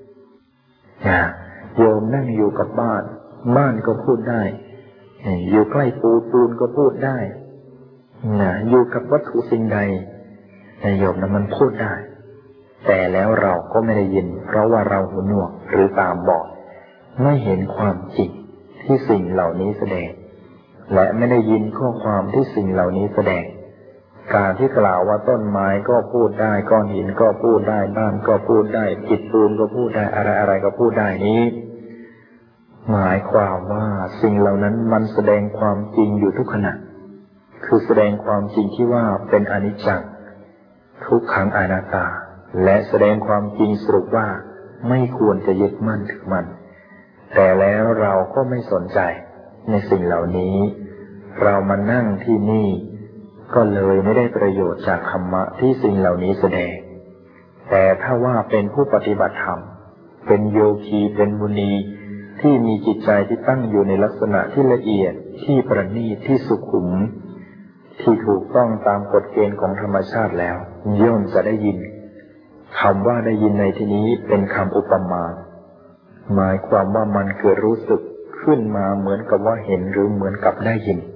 โยมนั่งอยู่กับบ้านก็พูดได้อยู่ใกล้ปูนก็พูดได้อยู่กับวัตถุสิ่งใดโยมนั้นมันพูดได้แต่แล้วเราก็ไม่ได้ยินเพราะว่าเราหูหนวกหรือตาบอดไม่เห็นความจริงที่สิ่งเหล่านี้แสดงและไม่ได้ยินข้อความที่สิ่งเหล่านี้แสดงการที่กล่าวว่าต้นไม้ก็พูดได้ก้อนหินก็พูดได้บ้านก็พูดได้อิฐปูนก็พูดได้อะไรก็พูดได้นี้หมายความว่าสิ่งเหล่านั้นมันแสดงความจริงอยู่ทุกขณะคือแสดงความจริงที่ว่าเป็นอนิจจังทุกขังอนัตตาและแสดงความจริงสรุปว่าไม่ควรจะยึดมั่นถือมั่นแต่แล้วเราก็ไม่สนใจในสิ่งเหล่านี้เรามานั่งที่นี่ก็เลยไม่ได้ประโยชน์จากธรรมะที่สิ่งเหล่านี้แสดงแต่ถ้าว่าเป็นผู้ปฏิบัติธรรมเป็นโยคีเป็นมุนีที่มีจิตใจที่ตั้งอยู่ในลักษณะที่ละเอียดที่ประณีตที่สุขุมที่ถูกต้องตามกฎเกณฑ์ของธรรมชาติแล้วย่อมจะได้ยินคำว่าได้ยินในที่นี้เป็นคำอุปมาหมายความว่ามันเกิดรู้สึกขึ้นมาเหมือนกับว่าเห็นหรือเหมือนกับได้ยิน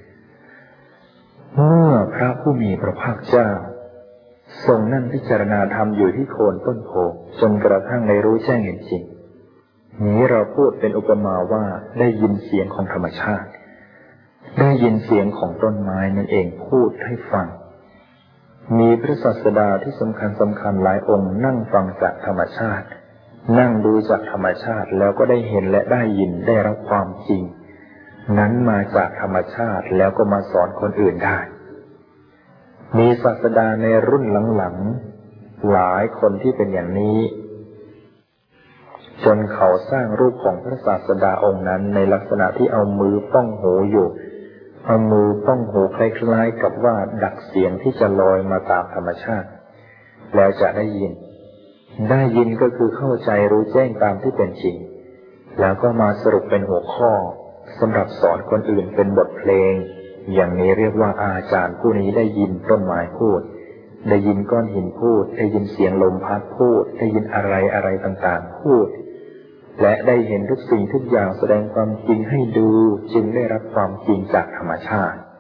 เมื่อพระผู้มีพระภาคเจ้าทรงนั่งพิจารณาธรรมอยู่ที่โคนต้นโพจนกระทั่งในรู้แจ้งเห็นจริงนี้เราพูดเป็นอุปมาว่าได้ยินเสียงของธรรมชาติได้ยินเสียงของต้นไม้นั่นเองพูดให้ฟังมีพระศาสดาที่สำคัญหลายองค์นั่งฟังจากธรรมชาตินั่งดูจากธรรมชาติแล้วก็ได้เห็นและได้ยินได้รับความจริงนั้นมาจากธรรมชาติแล้วก็มาสอนคนอื่นได้มีศาสดาในรุ่นหลังๆหลายคนที่เป็นอย่างนี้จนเขาสร้างรูปของพระศาสดาองค์นั้นในลักษณะที่เอามือป้องหูอยู่เอามือป้องหูคล้ายๆกับว่าดักเสียงที่จะลอยมาตามธรรมชาติแล้วจะได้ยินก็คือเข้าใจรู้แจ้งตามที่เป็นจริงแล้วก็มาสรุปเป็นหัวข้อสำหรับสอนคนอื่นเป็นบทเพลงอย่างนี้เรียกว่าอาจารย์ผู้นี้ได้ยินต้นไม้พูดได้ยินก้อนหินพูดได้ยินเสียงลมพัดพูดได้ยินอะไรต่างๆพูดและได้เห็นทุกสิ่งทุกอย่างแสดงความจริงให้ดูจึงได้รับความจริงจากธรรมชาติ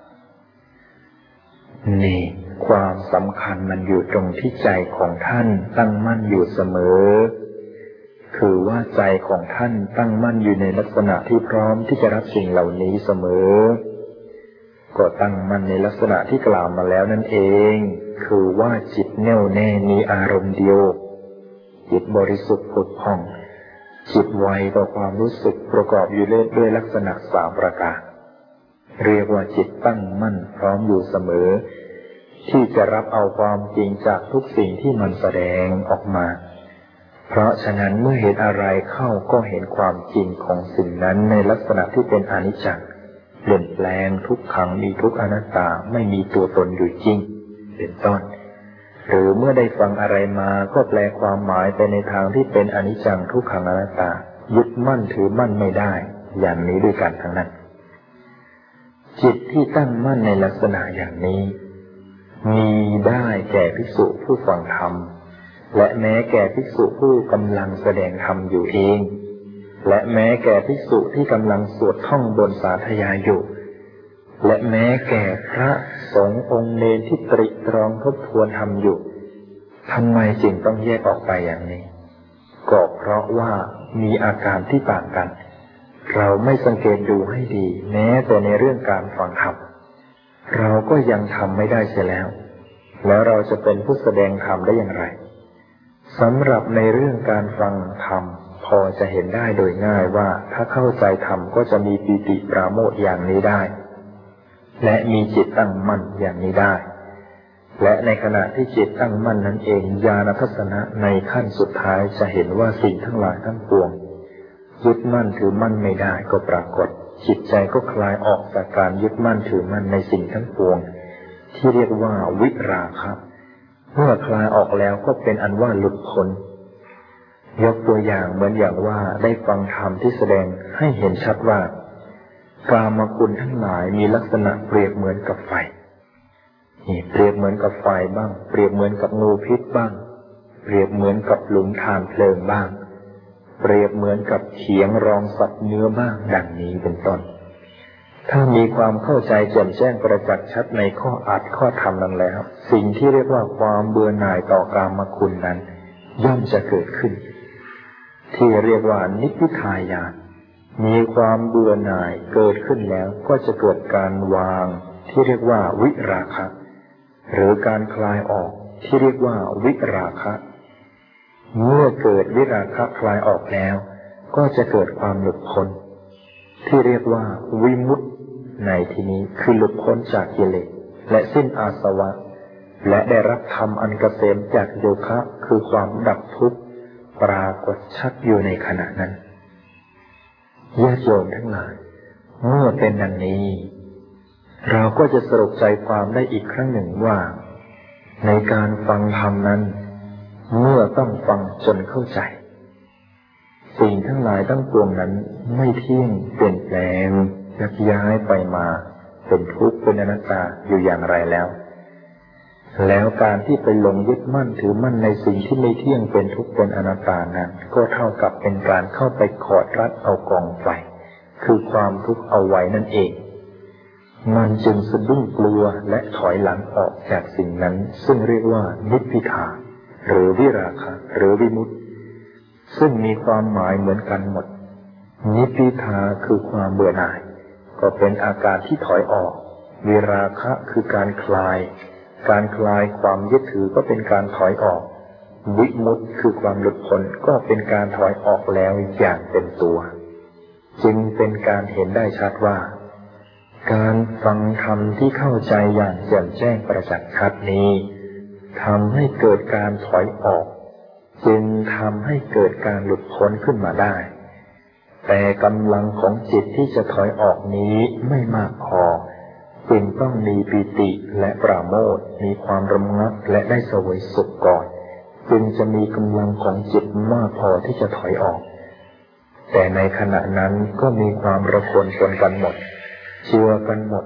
นี่ความสำคัญมันอยู่ตรงที่ใจของท่านตั้งมั่นอยู่เสมอคือว่าใจของท่านตั้งมั่นอยู่ในลักษณะที่พร้อมที่จะรับสิ่งเหล่านี้เสมอก็ตั้งมั่นในลักษณะที่กล่าวมาแล้วนั่นเองคือว่าจิตแน่วแน่มีอารมณ์เดียวจิตบริสุทธิ์ผุดผ่องจิตไวต่อความรู้สึกประกอบอยู่ด้วยลักษณะ3ประการเรียกว่าจิตตั้งมั่นพร้อมอยู่เสมอที่จะรับเอาความจริงจากทุกสิ่งที่มันแสดงออกมาเพราะฉะนั้นเมื่อเห็นอะไรเข้าก็เห็นความจริงของสิ่งนั้นในลักษณะที่เป็นอนิจจังเปลี่ยนแปลงทุกขังมีทุกอนัตตาไม่มีตัวตนอยู่จริงเป็นต้นหรือเมื่อได้ฟังอะไรมาก็แปลความหมายไปในทางที่เป็นอนิจจังทุกขังอนัตตายึดมั่นถือมั่นไม่ได้อย่างนี้ด้วยกันทั้งนั้นจิตที่ตั้งมั่นในลักษณะอย่างนี้มีได้แก่ภิกษุผู้ฟังธรรมและแม้แก่ภิกษุผู้กำลังแสดงธรรมอยู่เองและแม้แก่ภิกษุที่กำลังสวดท่องบนสาธยายอยู่และแม้แก่พระสงฆ์องค์เณรที่ตรึกตรองทบทวนธรรมอยู่ทำไมจึงต้องแยกออกไปอย่างนี้ก็เพราะว่ามีอาการที่ต่างกันเราไม่สังเกตดูให้ดีแม้แต่ในเรื่องการฟังธรรมเราก็ยังทำไม่ได้เสียแล้วเราจะเป็นผู้แสดงธรรมได้อย่างไรสำหรับในเรื่องการฟังธรรมพอจะเห็นได้โดยง่ายว่าถ้าเข้าใจธรรมก็จะมีปีติปราโมทย์อย่างนี้ได้และมีจิตตั้งมั่นอย่างนี้ได้และในขณะที่จิตตั้งมั่นนั้นเองญาณทัศนะในขั้นสุดท้ายจะเห็นว่าสิ่งทั้งหลายทั้งปวงยึดมั่นถือมั่นไม่ได้ก็ปรากฏจิตใจก็คลายออกจากการยึดมั่นถือมั่นในสิ่งทั้งปวงที่เรียกว่าวิราคะเมื่อคลายออกแล้วก็เป็นอันว่าหลุดพ้นยกตัวอย่างเหมือนอย่างว่าได้ฟังธรรมที่แสดงให้เห็นชัดว่ากามคุณทั้งหลายมีลักษณะเปรียบเหมือนกับไฟเปรียบเหมือนกับไฟบ้างเปรียบเหมือนกับงูพิษบ้างเปรียบเหมือนกับหลุมฐานเพลิงบ้างเปรียบเหมือนกับเขียงรองสัตว์เนื้อบ้างดังนี้เป็นต้นถ้ามีความเข้าใจแจ่มแจ้งประจักษ์ชัดในข้ออัดข้อธรรมนั้นแล้วสิ่งที่เรียกว่าความเบื่อหน่ายต่อกามคุณนั้นย่อมจะเกิดขึ้นที่เรียกว่านิพพิทายานมีความเบื่อหน่ายเกิดขึ้นแล้วก็จะเกิดการวางที่เรียกว่าวิราคะหรือการคลายออกที่เรียกว่าวิราคะเมื่อเกิดวิราคะคลายออกแล้วก็จะเกิดความหลุดพ้นที่เรียกว่าวิมุตติในที่นี้คือหลุดพ้นจากกิเลสและสิ้นอาสวะและได้รับธรรมอันเกษมจากโยคะคือความดับทุกข์ปรากฏชัดอยู่ในขณะนั้นญาติโยมทั้งหลายเมื่อเป็นดังนี้เราก็จะสรุปใจความได้อีกครั้งหนึ่งว่าในการฟังธรรมนั้นเมื่อต้องฟังจนเข้าใจสิ่งทั้งหลายทั้งปวงนั้นไม่เที่ยงเปลี่ยนแปลงยักย้ายไปมาเป็นทุกข์เป็นอนัตตาอยู่อย่างไรแล้วการที่ไปหลงยึดมั่นถือมั่นในสิ่งที่ไม่เที่ยงเป็นทุกข์เป็นอนัตตานั้นก็เท่ากับเป็นการเข้าไปกอดรัดเอากองไฟคือความทุกข์เอาไว้นั่นเองมันจึงสะดุ้งกลัวและถอยหลังออกจากสิ่งนั้นซึ่งเรียกว่านิพพิทาหรือวิราคะหรือวิมุตติซึ่งมีความหมายเหมือนกันหมดนิพพิทาคือความเบื่อหน่ายก็เป็นอาการที่ถอยออกวิราคะคือการคลายความยึดถือก็เป็นการถอยออกวิมุตติคือความหลุดพ้นก็เป็นการถอยออกแล้วอย่างเต็มตัวจึงเป็นการเห็นได้ชัดว่าการฟังธรรมที่เข้าใจอย่างแจ่มแจ้งประจักษ์ชัดนี้ทำให้เกิดการถอยออกจึงทำให้เกิดการหลุดพ้นขึ้นมาได้แต่กำลังของจิตที่จะถอยออกนี้ไม่มากพอจึงต้องมีปีติและปราโมทย์มีความรำงับและได้เสวยสุขก่อนจึงจะมีกำลังของจิตมากพอที่จะถอยออกแต่ในขณะนั้นก็มีความระคนปนกันหมดเชื่อกันหมด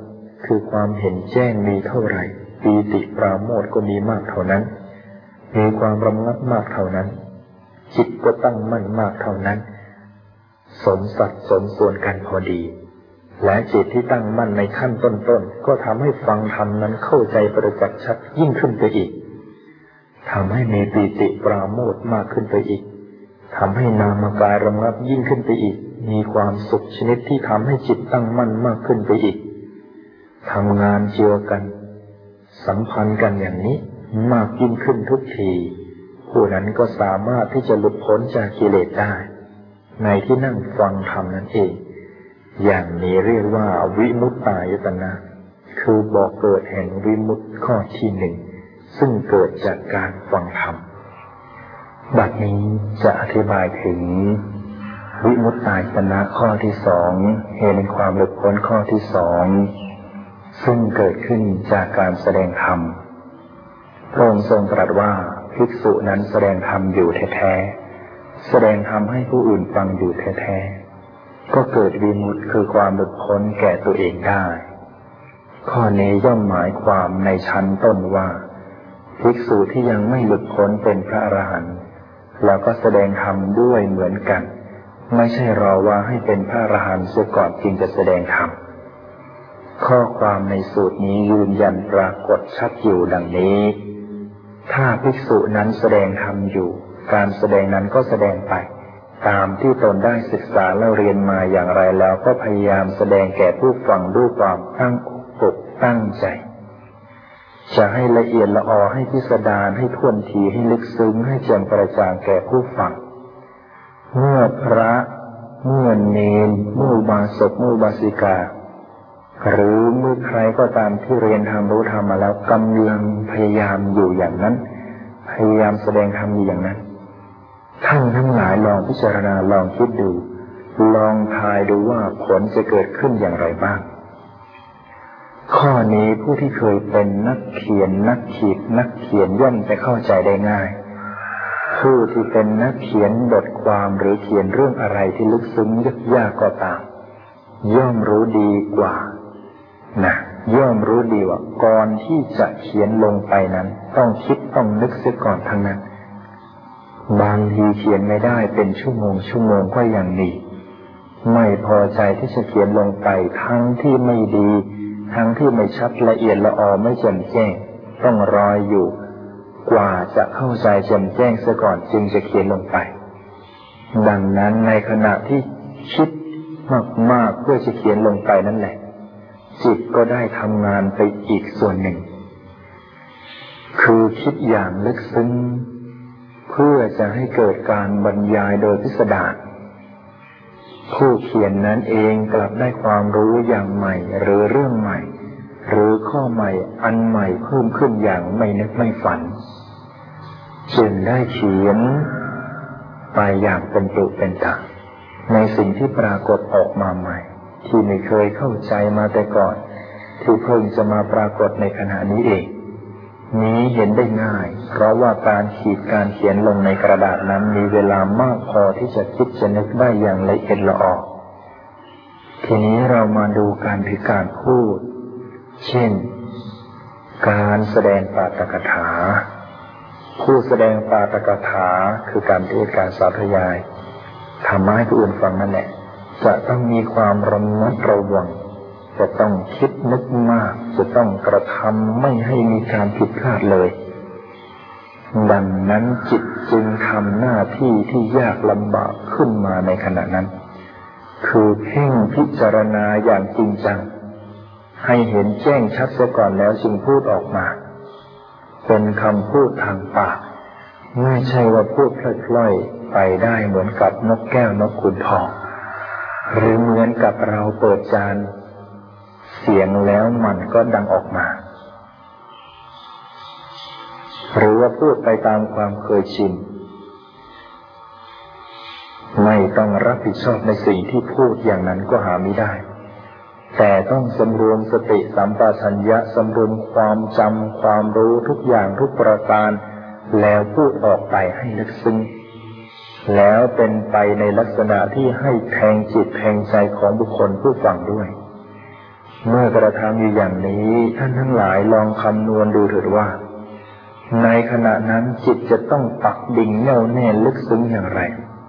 คือความเห็นแจ้งมีเท่าไหร่ปีติปราโมทย์ก็มีมากเท่านั้นมีความรำงับมากเท่านั้นจิตก็ตั้งมั่นมากเท่านั้นสมสัดสมส่วนกันพอดีและจิตที่ตั้งมั่นในขั้นต้นๆก็ทำให้ฟังธรรมนั้นเข้าใจประจักษ์ชัดยิ่งขึ้นไปอีกทำให้มีปีติปราโมทย์มากขึ้นไปอีกทำให้นามกายระงับยิ่งขึ้นไปอีกมีความสุขชนิดที่ทำให้จิตตั้งมั่นมากขึ้นไปอีกทำงานเกี่ยวกันสัมพันธ์กันอย่างนี้มากยิ่งขึ้นทุกทีผู้นั้นก็สามารถที่จะหลุดพ้นจากกิเลสได้ในที่นั่งฟังธรรมนั่นเองอย่างนี้เรียกว่าวิมุตตายตนะคือบ่อเกิดแห่งวิมุตติข้อที่หนึ่งซึ่งเกิดจากการฟังธรรมบัดนี้จะอธิบายถึงวิมุตตายตนะข้อที่สองเหตุแห่งความหลุดพ้นข้อที่สองซึ่งเกิดขึ้นจากการแสดงธรรมพระองค์ทรงตรัสว่าภิกษุนั้นแสดงธรรมอยู่แท้ๆแสดงธรรมให้ผู้อื่นฟังอยู่แท้ๆก็เกิดวิมุตติคือความหลุดพ้นแก่ตัวเองได้ข้อนี้ย่อมหมายความในชั้นต้นว่าภิกษุที่ยังไม่หลุดพ้นเป็นพระอรหันต์แล้วก็แสดงธรรมด้วยเหมือนกันไม่ใช่รอว่าให้เป็นพระอรหันต์เสียก่อนจึงจะแสดงธรรมข้อความในสูตรนี้ยืนยันปรากฏชัดอยู่ดังนี้ถ้าภิกษุนั้นแสดงธรรมอยู่การแสดงนั้นก็แสดงไปตามที่ตนได้ศึกษาและเรียนมาอย่างไรแล้วก็พยายามแสดงแก่ผู้ฟังด้วยความตั้งอกตั้งใจจะให้ละเอียดละออให้พิสดารให้ท่วนทีให้ลึกซึ้งให้แจ่มกระจ่างแก่ผู้ฟังเมื่อพระเมื่อเณรเมื่ออุบาสกเมื่ออุบาสิกาหรือเมื่อใครก็ตามที่เรียนธรรมรู้ธรรมมาแล้วกำลังพยายามอยู่อย่างนั้นพยายามแสดงธรรมอยู่อย่างนั้นท่านทั้งหลายลองพิจารณาลองคิดดูลองทายดูว่าผลจะเกิดขึ้นอย่างไรบ้างข้อนี้ผู้ที่เคยเป็นนักเขียนนักขีดนักเขียนย่อมจะเข้าใจได้ง่ายผู้ที่เป็นนักเขียนบทความหรือเขียนเรื่องอะไรที่ลึกซึ้งยากก็ตามย่อมรู้ดีกว่าย่อมรู้ดีว่าก่อนที่จะเขียนลงไปนั้นต้องคิดต้องนึกเสียก่อนทั้งนั้นบางทีเขียนไม่ได้เป็นชั่วโมงก็ยังดีไม่พอใจที่จะเขียนลงไปทั้งที่ไม่ดีทั้งที่ไม่ชัดละเอียดละออไม่แจ่มแจ้งต้องรออยู่กว่าจะเข้าใจแจ่มแจ้งเสียก่อนจึงจะเขียนลงไปดังนั้นในขณะที่คิดมากๆเพื่อจะเขียนลงไปนั่นแหละจิตก็ได้ทำงานไปอีกส่วนหนึ่งคือคิดอย่างลึกซึ้งเพื่อจะให้เกิดการบรรยายโดยพิสดารผู้เขียนนั้นเองกลับได้ความรู้อย่างใหม่หรือเรื่องใหม่หรือข้อใหม่อันใหม่เพิ่มขึ้นอย่างไม่นึกไม่ฝันจึงได้เขียนไปอย่างเป็นตุเป็นตะในสิ่งที่ปรากฏออกมาใหม่ที่ไม่เคยเข้าใจมาแต่ก่อนที่เพิ่งจะมาปรากฏในขณะนี้เองนี้เห็นได้ง่ายเพราะว่าการขีดการเขียนลงในกระดาษนั้นมีเวลามากพอที่จะคิดจะนึกได้อย่างละเอียดละออทีนี้เรามาดูการพิการพูดเช่นการแสดงปาฐกถาผู้แสดงปาฐกถาคือการเทศน์การสาธยายธรรมะให้ผู้อื่นฟังนั่นแหละจะต้องมีความระมัดระวังจะต้องคิดนึกมากจะต้องกระทำไม่ให้มีการผิดพลาดเลยดังนั้นจิตจึงทำหน้าที่ที่ยากลำบากขึ้นมาในขณะนั้นคือเพ่งพิจารณาอย่างจริงจังให้เห็นแจ้งชัดเสียก่อนแล้วจึงพูดออกมาเป็นคำพูดทางปากไม่ใช่ว่าพูดพล่อยๆไปได้เหมือนกับนกแก้วนกขุนทองหรือเหมือนกับเราเปิดจานเสียงแล้วมันก็ดังออกมาหรือว่าพูดไปตามความเคยชินไม่ต้องรับผิดชอบในสิ่งที่พูดอย่างนั้นก็หาไม่ได้แต่ต้องสำรวมสติสัมปชัญญะสำรวมความจำความรู้ทุกอย่างทุกประการแล้วพูดออกไปให้ลึกซึ้งแล้วเป็นไปในลักษณะที่ให้แทงจิตแทงใจของบุคคลผู้ฟังด้วยเมื่อกระทำอยู่อย่างนี้ท่านทั้งหลายลองคำนวณดูเถิดว่าในขณะนั้นจิตจะต้องปักดิ่งแน่วแน่ลึกซึ้งอย่างไร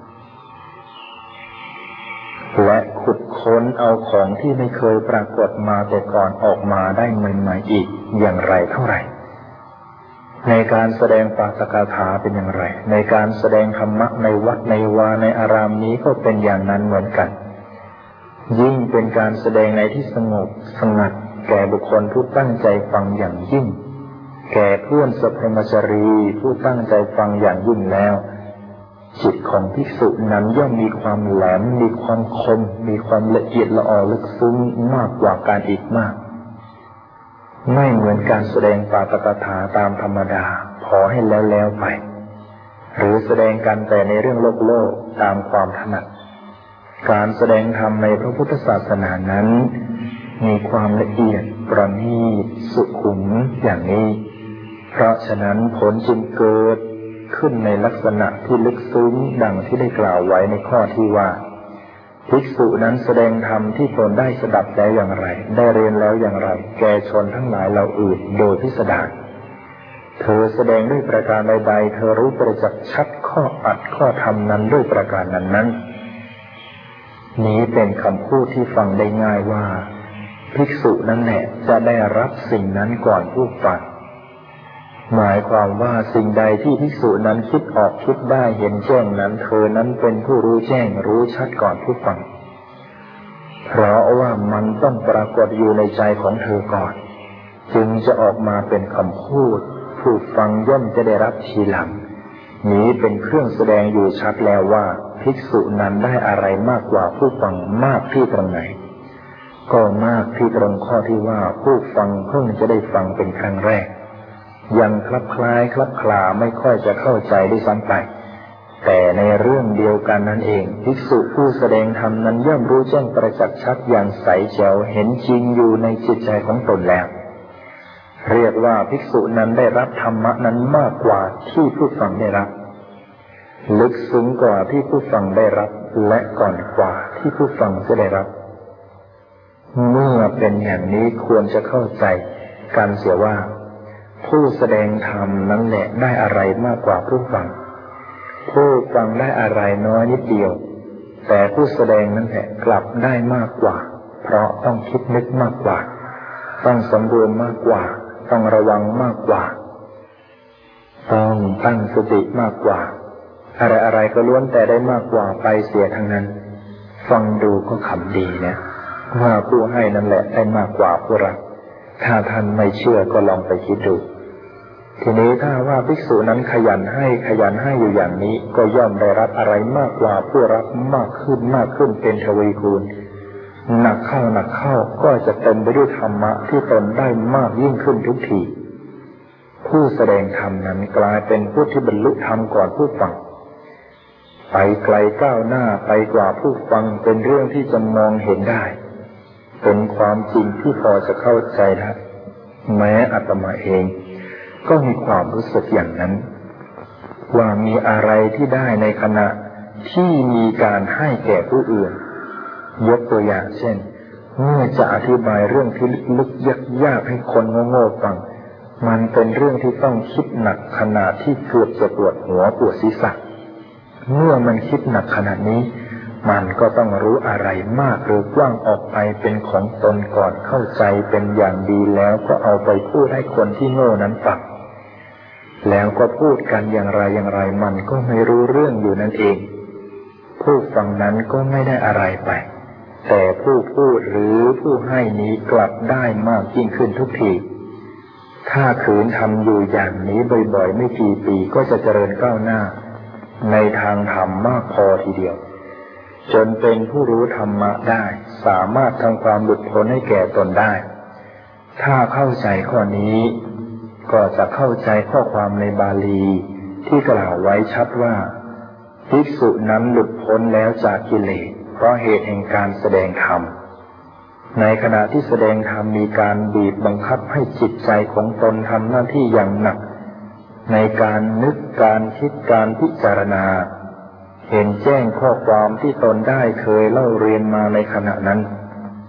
และขุดค้นเอาของที่ไม่เคยปรากฏมาแต่ก่อนออกมาได้ใหม่ๆอีกอย่างไรเท่าไหร่ในการแสดงปาฐกถาเป็นอย่างไรในการแสดงธรรมะในวัดในวาในอารามนี้ก็เป็นอย่างนั้นเหมือนกันยิ่งเป็นการแสดงในที่สงบสงัดแก่บุคคลผู้ตั้งใจฟังอย่างยิ่งแก่เพื่อนสัพพมจรีผู้ตั้งใจฟังอย่างยิ่งแล้วจิตของภิกษุนั้นย่อมมีความแหลมมีความคมมีความละเอียดละออลึกซึ้งมากกว่าการอีกมากไม่เหมือนการแสดงปาฐกถาตามธรรมดาพอให้แล้วไปหรือแสดงกันแต่ในเรื่องโลกตามความถนัดการแสดงธรรมในพระพุทธศาสนานั้นมีความละเอียดประณีตสุขุมอย่างนี้เพราะฉะนั้นผลจึงเกิดขึ้นในลักษณะที่ลึกซึ้งดังที่ได้กล่าวไว้ในข้อที่ว่าภิกษุนั้นแสดงธรรมที่ตนได้สดับแล้วอย่างไรได้เรียนแล้วอย่างไรแก่ชนทั้งหลายเราอื่นโดยพิสดารเธอแสดงด้วยประการใดๆเธอรู้ประจักษ์ชัดข้ออัดข้อธรรมนั้นด้วยประการนั้นนี้เป็นคำพูดที่ฟังได้ง่ายว่าภิกษุนั้นแหละจะได้รับสิ่งนั้นก่อนผู้ฟังหมายความว่าสิ่งใดที่ภิกษุนั้นคิดออกคิดได้เห็นแจ้งนั้นเธอนั้นเป็นผู้รู้แจ้งรู้ชัดก่อนผู้ฟังเพราะว่ามันต้องปรากฏอยู่ในใจของเธอก่อนจึงจะออกมาเป็นคำพูดผู้ฟังย่อมจะได้รับทีหลังนี้เป็นเครื่องแสดงอยู่ชัดแล้วว่าภิกษุนั้นได้อะไรมากกว่าผู้ฟังมากที่ตรงไหนก็มากที่ตรงข้อที่ว่าผู้ฟังเพิ่งจะได้ฟังเป็นครั้งแรกยังคลับคล้ายคลับคลาไม่ค่อยจะเข้าใจได้ซ้ำไปแต่ในเรื่องเดียวกันนั่นเองภิกษุผู้แสดงธรรมนั้นย่อมรู้แจ้งประจักษ์ชัดอย่างใสแจ๋วเห็นจริงอยู่ในจิตใจของตนแล้วเรียกว่าภิกษุนั้นได้รับธรรมะนั้นมากกว่าที่ผู้ฟังได้รับลึกซึ้งกว่าที่ผู้ฟังได้รับและก่อนกว่าที่ผู้ฟังจะได้รับเมื่อเป็นอย่างนี้ควรจะเข้าใจกันเสียว่าผู้แสดงธรรมนั้นแหละได้อะไรมากกว่าผู้ฟังผู้ฟังได้อะไรน้อยนิดเดียวแต่ผู้แสดงนั้นแหละกลับได้มากกว่าเพราะต้องคิดนึกมากกว่าต้องสำรวมมากกว่าต้องระวังมากกว่าต้องตั้งสติมากกว่าอะไรก็ล้วนแต่ได้มากกว่าไปเสียทั้งนั้นฟังดูก็ขำดีนะว่าผู้ให้นั่นแหละได้มากกว่าผู้รับถ้าท่านไม่เชื่อก็ลองไปคิดดูทีนี้ถ้าว่าภิกษุนั้นขยันให้อยู่อย่างนี้ก็ย่อมได้รับอะไรมากกว่าผู้รับมากขึ้นเป็นทวีคูณหนักเข้าก็จะเต็มไปด้วยธรรมะที่ตนได้มากยิ่งขึ้นทุกทีผู้แสดงธรรมนั้นกลายเป็นผู้ที่บรรลุธรรมก่อนผู้ฟังไปไกลก้าวหน้าไปกว่าผู้ฟังเป็นเรื่องที่จะมองเห็นได้เป็นความจริงที่พอจะเข้าใจได้แม้อาตมาเองก็มีความรู้สึกอย่างนั้นว่ามีอะไรที่ได้ในขณะที่มีการให้แก่ผู้อื่นยกตัวอย่างเช่นเมื่อจะอธิบายเรื่องที่ลึกๆยากๆให้คนโง่ๆฟังมันเป็นเรื่องที่ต้องคิดหนักขนาดที่เกือบจะปวดหัวปวดศีรษะเมื่อมันคิดหนักขนาดนี้มันก็ต้องรู้อะไรมากหรือกว้างออกไปเป็นของตนก่อนเข้าใจเป็นอย่างดีแล้วก็เอาไปพูดให้คนที่โง่นั้นฟังแล้วก็พูดกันอย่างไรมันก็ไม่รู้เรื่องอยู่นั่นเองผู้ฟังนั้นก็ไม่ได้อะไรไปแต่ผู้พูดหรือผู้ให้นี้กลับได้มากยิ่งขึ้นทุกทีถ้าขืนทำอยู่อย่างนี้บ่อยๆไม่กี่ปีก็จะเจริญก้าวหน้าในทางธรรมมากพอทีเดียวจนเป็นผู้รู้ธรรมะได้สามารถทำความหลุดพ้นให้แก่ตนได้ถ้าเข้าใจข้อนี้ก็จะเข้าใจข้อความในบาลีที่กล่าวไว้ชัดว่าภิกษุนั้นหลุดพ้นแล้วจากกิเลสเพราะเหตุแห่งการแสดงธรรมในขณะที่แสดงธรรมมีการบีบบังคับให้จิตใจของตนทำหน้าที่อย่างหนักในการนึกการคิดการพิจารณาเห็นแจ้งข้อความที่ตนได้เคยเล่าเรียนมาในขณะนั้น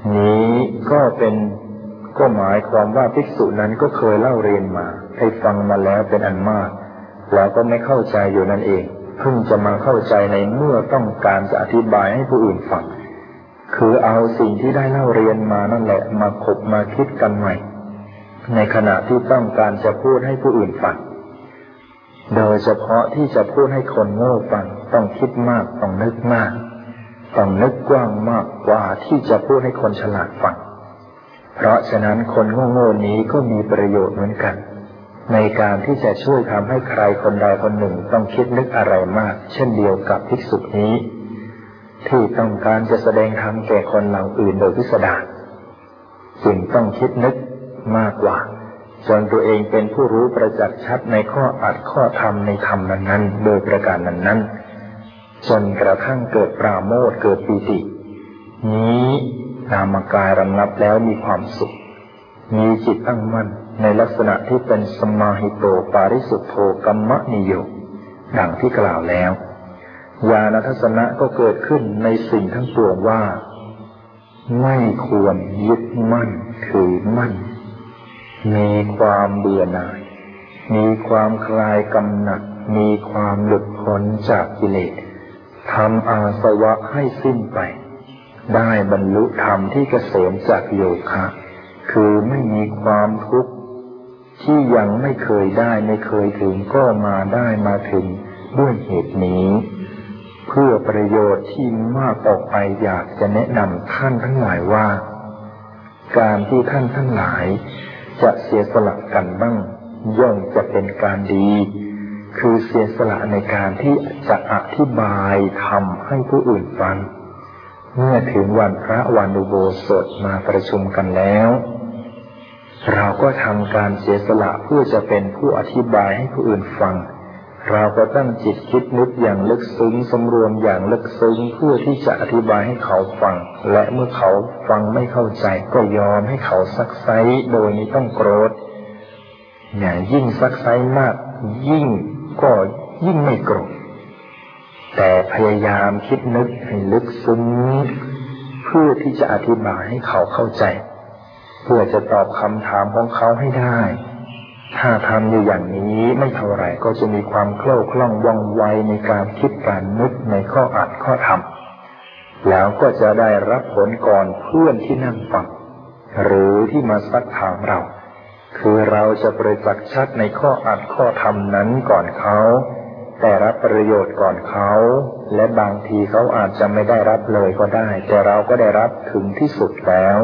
นี้ก็หมายความว่าภิกษุนั้นก็เคยเล่าเรียนมาให้ฟังมาแล้วเป็นอันมากแล้วก็ไม่เข้าใจอยู่นั่นเองเพิ่งจะมาเข้าใจในเมื่อต้องการจะอธิบายให้ผู้อื่นฟังคือเอาสิ่งที่ได้เล่าเรียนมานั่นแหละมาคบมาคิดกันใหม่ในขณะที่ต้องการจะพูดให้ผู้อื่นฟังโดยเฉพาะที่จะพูดให้คนโง่ฟังต้องคิดมากต้องนึกมากต้องนึกกว้างมากกว่าที่จะพูดให้คนฉลาดฟังเพราะฉะนั้นคนโง่ๆนี้ก็มีประโยชน์เหมือนกันในการที่จะช่วยทำให้ใครคนใดคนหนึ่งต้องคิดนึกอะไรมากเช่นเดียวกับภิกษุนี้ที่ต้องการจะแสดงธรรมแก่คนเหล่าอื่นโดยพิสดารจึงต้องคิดนึกมากกว่าจนตัวเองเป็นผู้รู้ประจักษ์ชัดในข้ออัดข้อธรรมในธรรมนั้นๆโดยประการนั้นๆจนกระทั่งเกิดปราโมทย์เกิดปีตินี้นามกายระงับแล้วมีความสุขมีจิตตั้งมั่นในลักษณะที่เป็นสมาหิโตปาริสุทโธกัมมนิโยดังที่กล่าวแล้วญาณทัศนะก็เกิดขึ้นในสิ่งทั้งปวงว่าไม่ควรยึดมั่นถือมั่นมีความเบื่อหน่ายมีความคลายกำหนัดมีความหลุดพ้นจากกิเลสทำอาสวะให้สิ้นไปได้บรรลุธรรมที่เกษมจากโยคะคือไม่มีความทุกข์ที่ยังไม่เคยได้ไม่เคยถึงก็มาได้มาถึงด้วยเหตุนี้เพื่อประโยชน์ที่มากออกไปอยากจะแนะนำท่านทั้งหลายว่าการที่ท่านทั้งหลายจะเสียสละกันบ้างย่อมจะเป็นการดีคือเสียสละในการที่จะอธิบายธรรมให้ผู้อื่นฟังเมื่อถึงวันพระวันอุโบสถมาประชุมกันแล้วเราก็ทำการเสียสละเพื่อจะเป็นผู้อธิบายให้ผู้อื่นฟังเราก็ตั้งจิตคิดนึกอย่างลึกซึ้งสำรวมอย่างลึกซึ้งเพื่อที่จะอธิบายให้เขาฟังและเมื่อเขาฟังไม่เข้าใจก็ยอมให้เขาซักไซ้โดยไม่ต้องโกรธอย่างยิ่งซักไซ้มากยิ่งไม่โกรธแต่พยายามคิดนึกให้ลึกซึ้งเพื่อที่จะอธิบายให้เขาเข้าใจเพื่อจะตอบคำถามของเขาให้ได้ถ้าทำอยู่อย่างนี้ไม่เท่าไหร่ก็จะมีความคล่องว่องไวในการคิดการนึกในข้ออัดข้อธรรมแล้วก็จะได้รับผลก่อนเพื่อนที่นั่งฟังหรือที่มาซักถามเราคือเราจะประจักษ์ชัดในข้ออัดข้อธรรมนั้นก่อนเขาแต่รับประโยชน์ก่อนเขาและบางทีเขาอาจจะไม่ได้รับเลยก็ได้แต่เราก็ได้รับถึงที่สุดแล้ว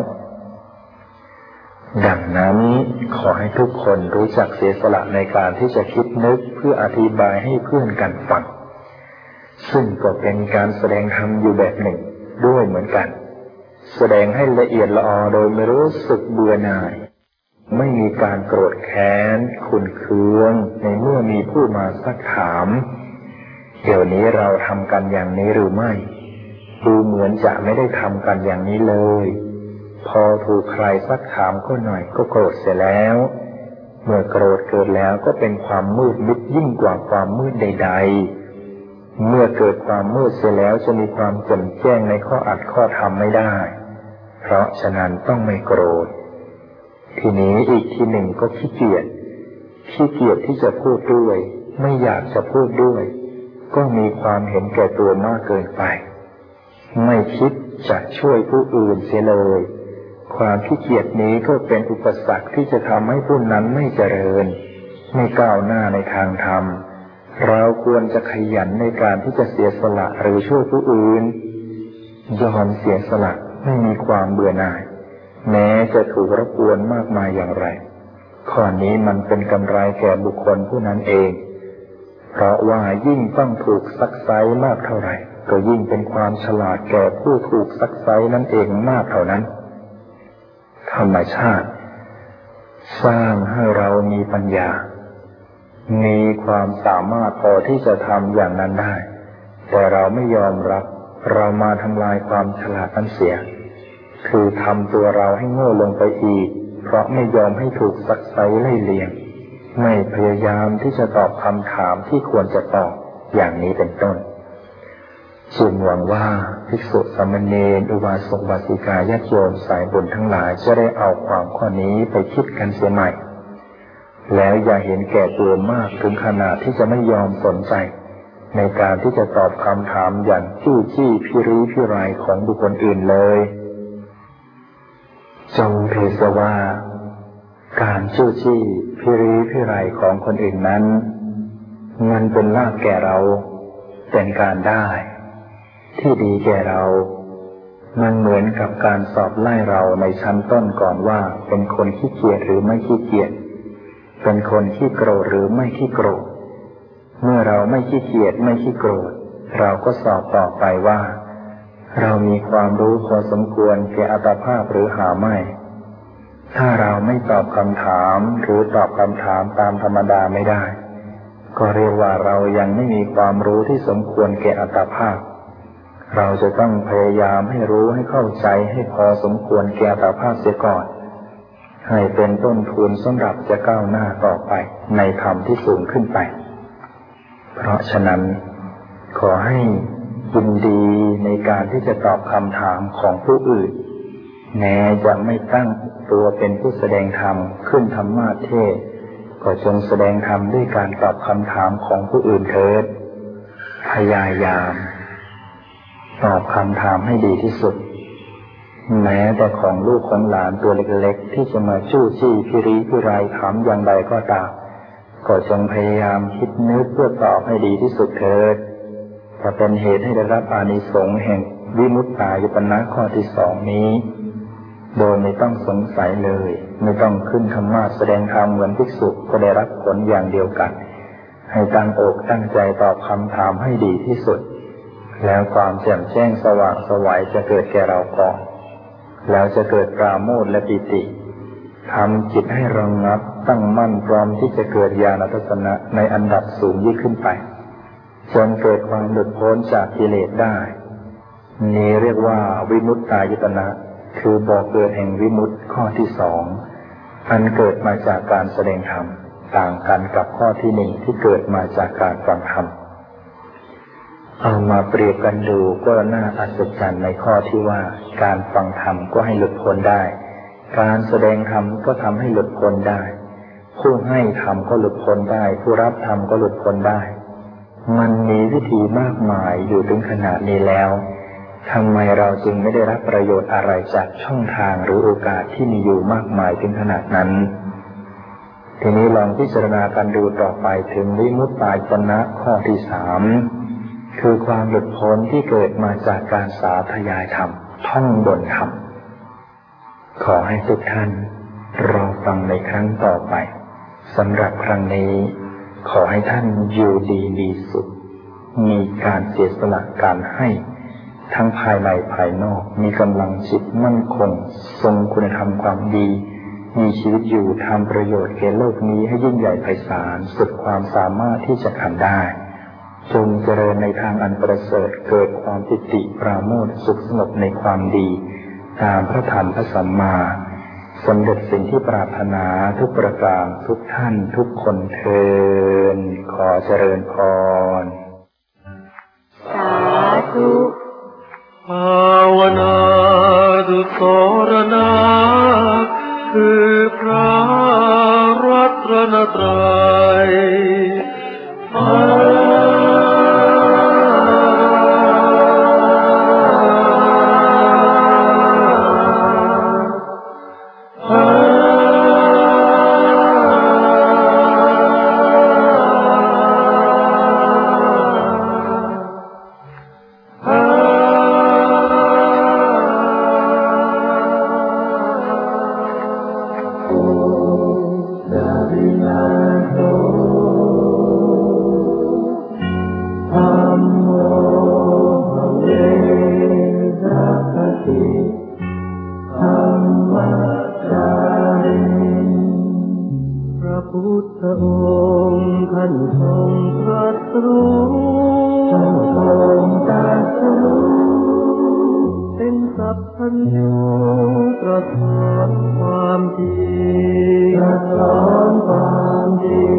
ดังนั้นขอให้ทุกคนรู้จักเสียสละในการที่จะคิดนึกเพื่ออธิบายให้เพื่อนกันฟังซึ่งก็เป็นการแสดงธรรมอยู่แบบหนึ่งด้วยเหมือนกันแสดงให้ละเอียดละออโดยไม่รู้สึกเบื่อหน่ายไม่มีการโกรธแค้นขุ่นเคืองในเมื่อมีผู้มาซักถามเดี๋ยวนี้เราทำกันอย่างนี้หรือไม่ดูเหมือนจะไม่ได้ทำกันอย่างนี้เลยพอถูกใครซักถามก็หน่อยก็โกรธเสียแล้วเมื่อโกรธเกิดแล้วก็เป็นความมืดมิดยิ่งกว่าความมืดใดๆเมื่อเกิดความมืดเสียแล้วจะมีความแจ่มแจ้งในข้ออัดข้อธรรมไม่ได้เพราะฉะนั้นต้องไม่โกรธทีนี้อีกทีหนึ่งก็ขี้เกียจที่จะพูดด้วยไม่อยากจะพูดด้วยก็มีความเห็นแก่ตัวมากเกินไปไม่คิดจะช่วยผู้อื่นเสียเลยความขี้เกียจนี้ก็เป็นอุปสรรคที่จะทำให้ผู้นั้นไม่เจริญไม่ก้าวหน้าในทางธรรมเราควรจะขยันในการที่จะเสียสละหรือช่วยผู้อื่นยอมเสียสละไม่มีความเบื่อหน่ายแม้จะถูกรบกวนมากมายอย่างไรข้อนี้มันเป็นกำไรแก่บุคคลผู้นั้นเองเพราะว่ายิ่งต้องถูกซักไซ้มากเท่าไหร่ก็ยิ่งเป็นความฉลาดแก่ผู้ถูกซักไซ้นั่นเองมากเท่านั้นธรรมชาติสร้างให้เรามีปัญญามีความสามารถพอที่จะทำอย่างนั้นได้แต่เราไม่ยอมรับเรามาทำลายความฉลาดนั้นเสียคือทำตัวเราให้โง่ลงไปอีกเพราะไม่ยอมให้ถูกซักไซ้ไล่เลียงไม่พยายามที่จะตอบคำถามที่ควรจะตอบอย่างนี้เป็นต้นฉจึงหวังว่าภิกษุสามเณรอุบาสกอุบาสิกาญาติโยมสายบุญทั้งหลายจะได้เอาความข้อนี้ไปคิดกันเสียใหม่แล้วอย่าเห็นแก่ตัวมากถึงขนาดที่จะไม่ยอมสนใจในการที่จะตอบคำถามอย่างจู้จี้พิริพิไรของบุคคลอื่นเลยจงถือซะว่าการจู้จี้พิริพิไรของคนอื่นนั้นมันเป็นลาภแก่เราเป็นการได้ที่ดีแก่เรามันเหมือนกับการสอบไล่เราในชั้นต้นก่อนว่าเป็นคนขี้เกียจหรือไม่ขี้เกียจเป็นคนขี้โกรธหรือไม่ขี้โกรธเมื่อเราไม่ขี้เกียจไม่ขี้โกรธเราก็สอบต่อไปว่าเรามีความรู้พอสมควรแก่อัตภาพหรือหาไม่ถ้าเราไม่ตอบคำถามหรือตอบคำถามตามธรรมดาไม่ได้ก็เรียกว่าเรายังไม่มีความรู้ที่สมควรแก่อัตภาพเราจะต้องพยายามให้รู้ให้เข้าใจให้พอสมควรแก่อัตภาพเสียก่อนให้เป็นต้นทุนสำหรับจะก้าวหน้าต่อไปในธรรมที่สูงขึ้นไปเพราะฉะนั้นขอให้ยินดีในการที่จะตอบคำถามของผู้อื่นแม้จะไม่ตั้งตัวเป็นผู้แสดงธรรมขึ้นธรรมาเทศน์ก็จงแสดงธรรมด้วยการตอบคำถามของผู้อื่นเถิดพยายามตอบคำถามให้ดีที่สุดแม้แต่ของลูกของหลานตัวเล็กๆที่จะมาจู้จี้พิริพิไรถามอย่างใดก็ตามก็จงพยายามคิดนึกเพื่อตอบให้ดีที่สุดเถิดจะเป็นเหตุให้ได้รับอานิสงส์แห่งวิมุตตายตนะข้อที่สองนี้โดยไม่ต้องสงสัยเลยไม่ต้องขึ้นธรรมะแสดงธรรมเหมือนภิกษุก็ได้รับผลอย่างเดียวกันให้ตั้งอกตั้งใจตอบคำถามให้ดีที่สุดแล้วความแจ่มแจ้งสว่างไสวจะเกิดแก่เราก่อนแล้วจะเกิดปราโมทย์และปิติทำจิตให้ระงับตั้งมั่นพร้อมที่จะเกิดญาณทัศนะในอันดับสูงยิ่งขึ้นไปจนเกิดความหลุดพ้นจากกิเลสได้นี้เรียกว่าวิมุตตายตนะคือบ่อเกิดแห่งวิมุตติข้อที่สองอันเกิดมาจากการแสดงธรรมต่างกันกับข้อที่หนึ่งที่เกิดมาจากการฟังธรรมเอามาเปรียบกันดูก็น่าอัศจรรย์ในข้อที่ว่าการฟังธรรมก็ให้หลุดพ้นได้การแสดงธรรมก็ทำให้หลุดพ้นได้ผู้ให้ธรรมก็หลุดพ้นได้ผู้รับธรรมก็หลุดพ้นได้มันมีวิธีมากมายอยู่ถึงขนาดนี้แล้วทำไมเราจึงไม่ได้รับประโยชน์อะไรจากช่องทางหรือโอกาสที่มีอยู่มากมายถึงขนาดนั้นทีนี้ลองพิจารณากันดูต่อไปถึงวิมุตตายตนะข้อที่สามคือความหลุดพ้นที่เกิดมาจากการสาธยายธรรมท่องบนธรรมขอให้ทุกท่านรอฟังในครั้งต่อไปสำหรับครั้งนี้ขอให้ท่านอยู่ดีมีสุขมีการเสียสละการให้ทั้งภายในภายนอกมีกำลังจิตมั่นคงทรงคุณธรรมความดีมีชีวิตอยู่ทำประโยชน์แก่โลกนี้ให้ยิ่งใหญ่ไพศาลสุดความสามารถที่จะทำได้จงเจริญในทางอันประเสริฐเกิดความปิติปราโมทย์สุขสงบในความดีตามพระธรรมพระสัมมาสำเร็จสิ่งที่ปรารถนาทุกประการทุกท่านทุกคนเทินขอเจริญพรสาธุภาวนาดุสรณะคือพระรัตนตรัย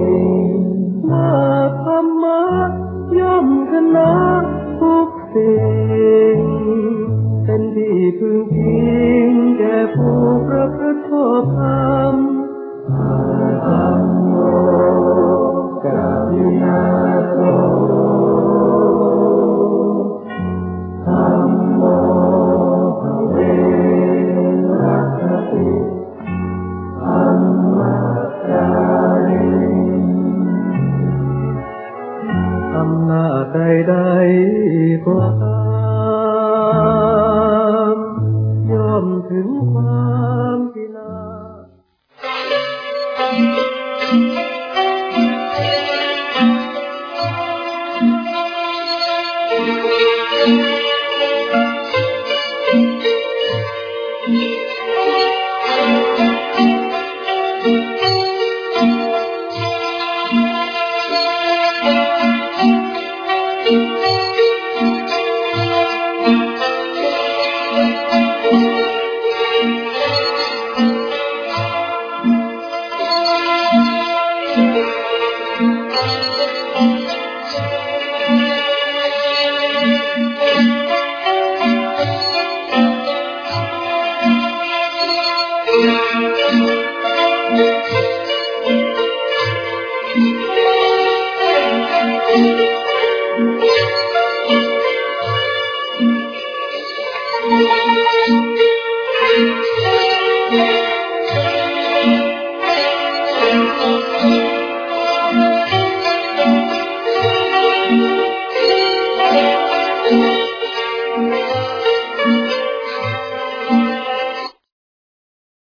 ย่อมชนะทุกสิ่งความย่อมถึงความพินา Thank you.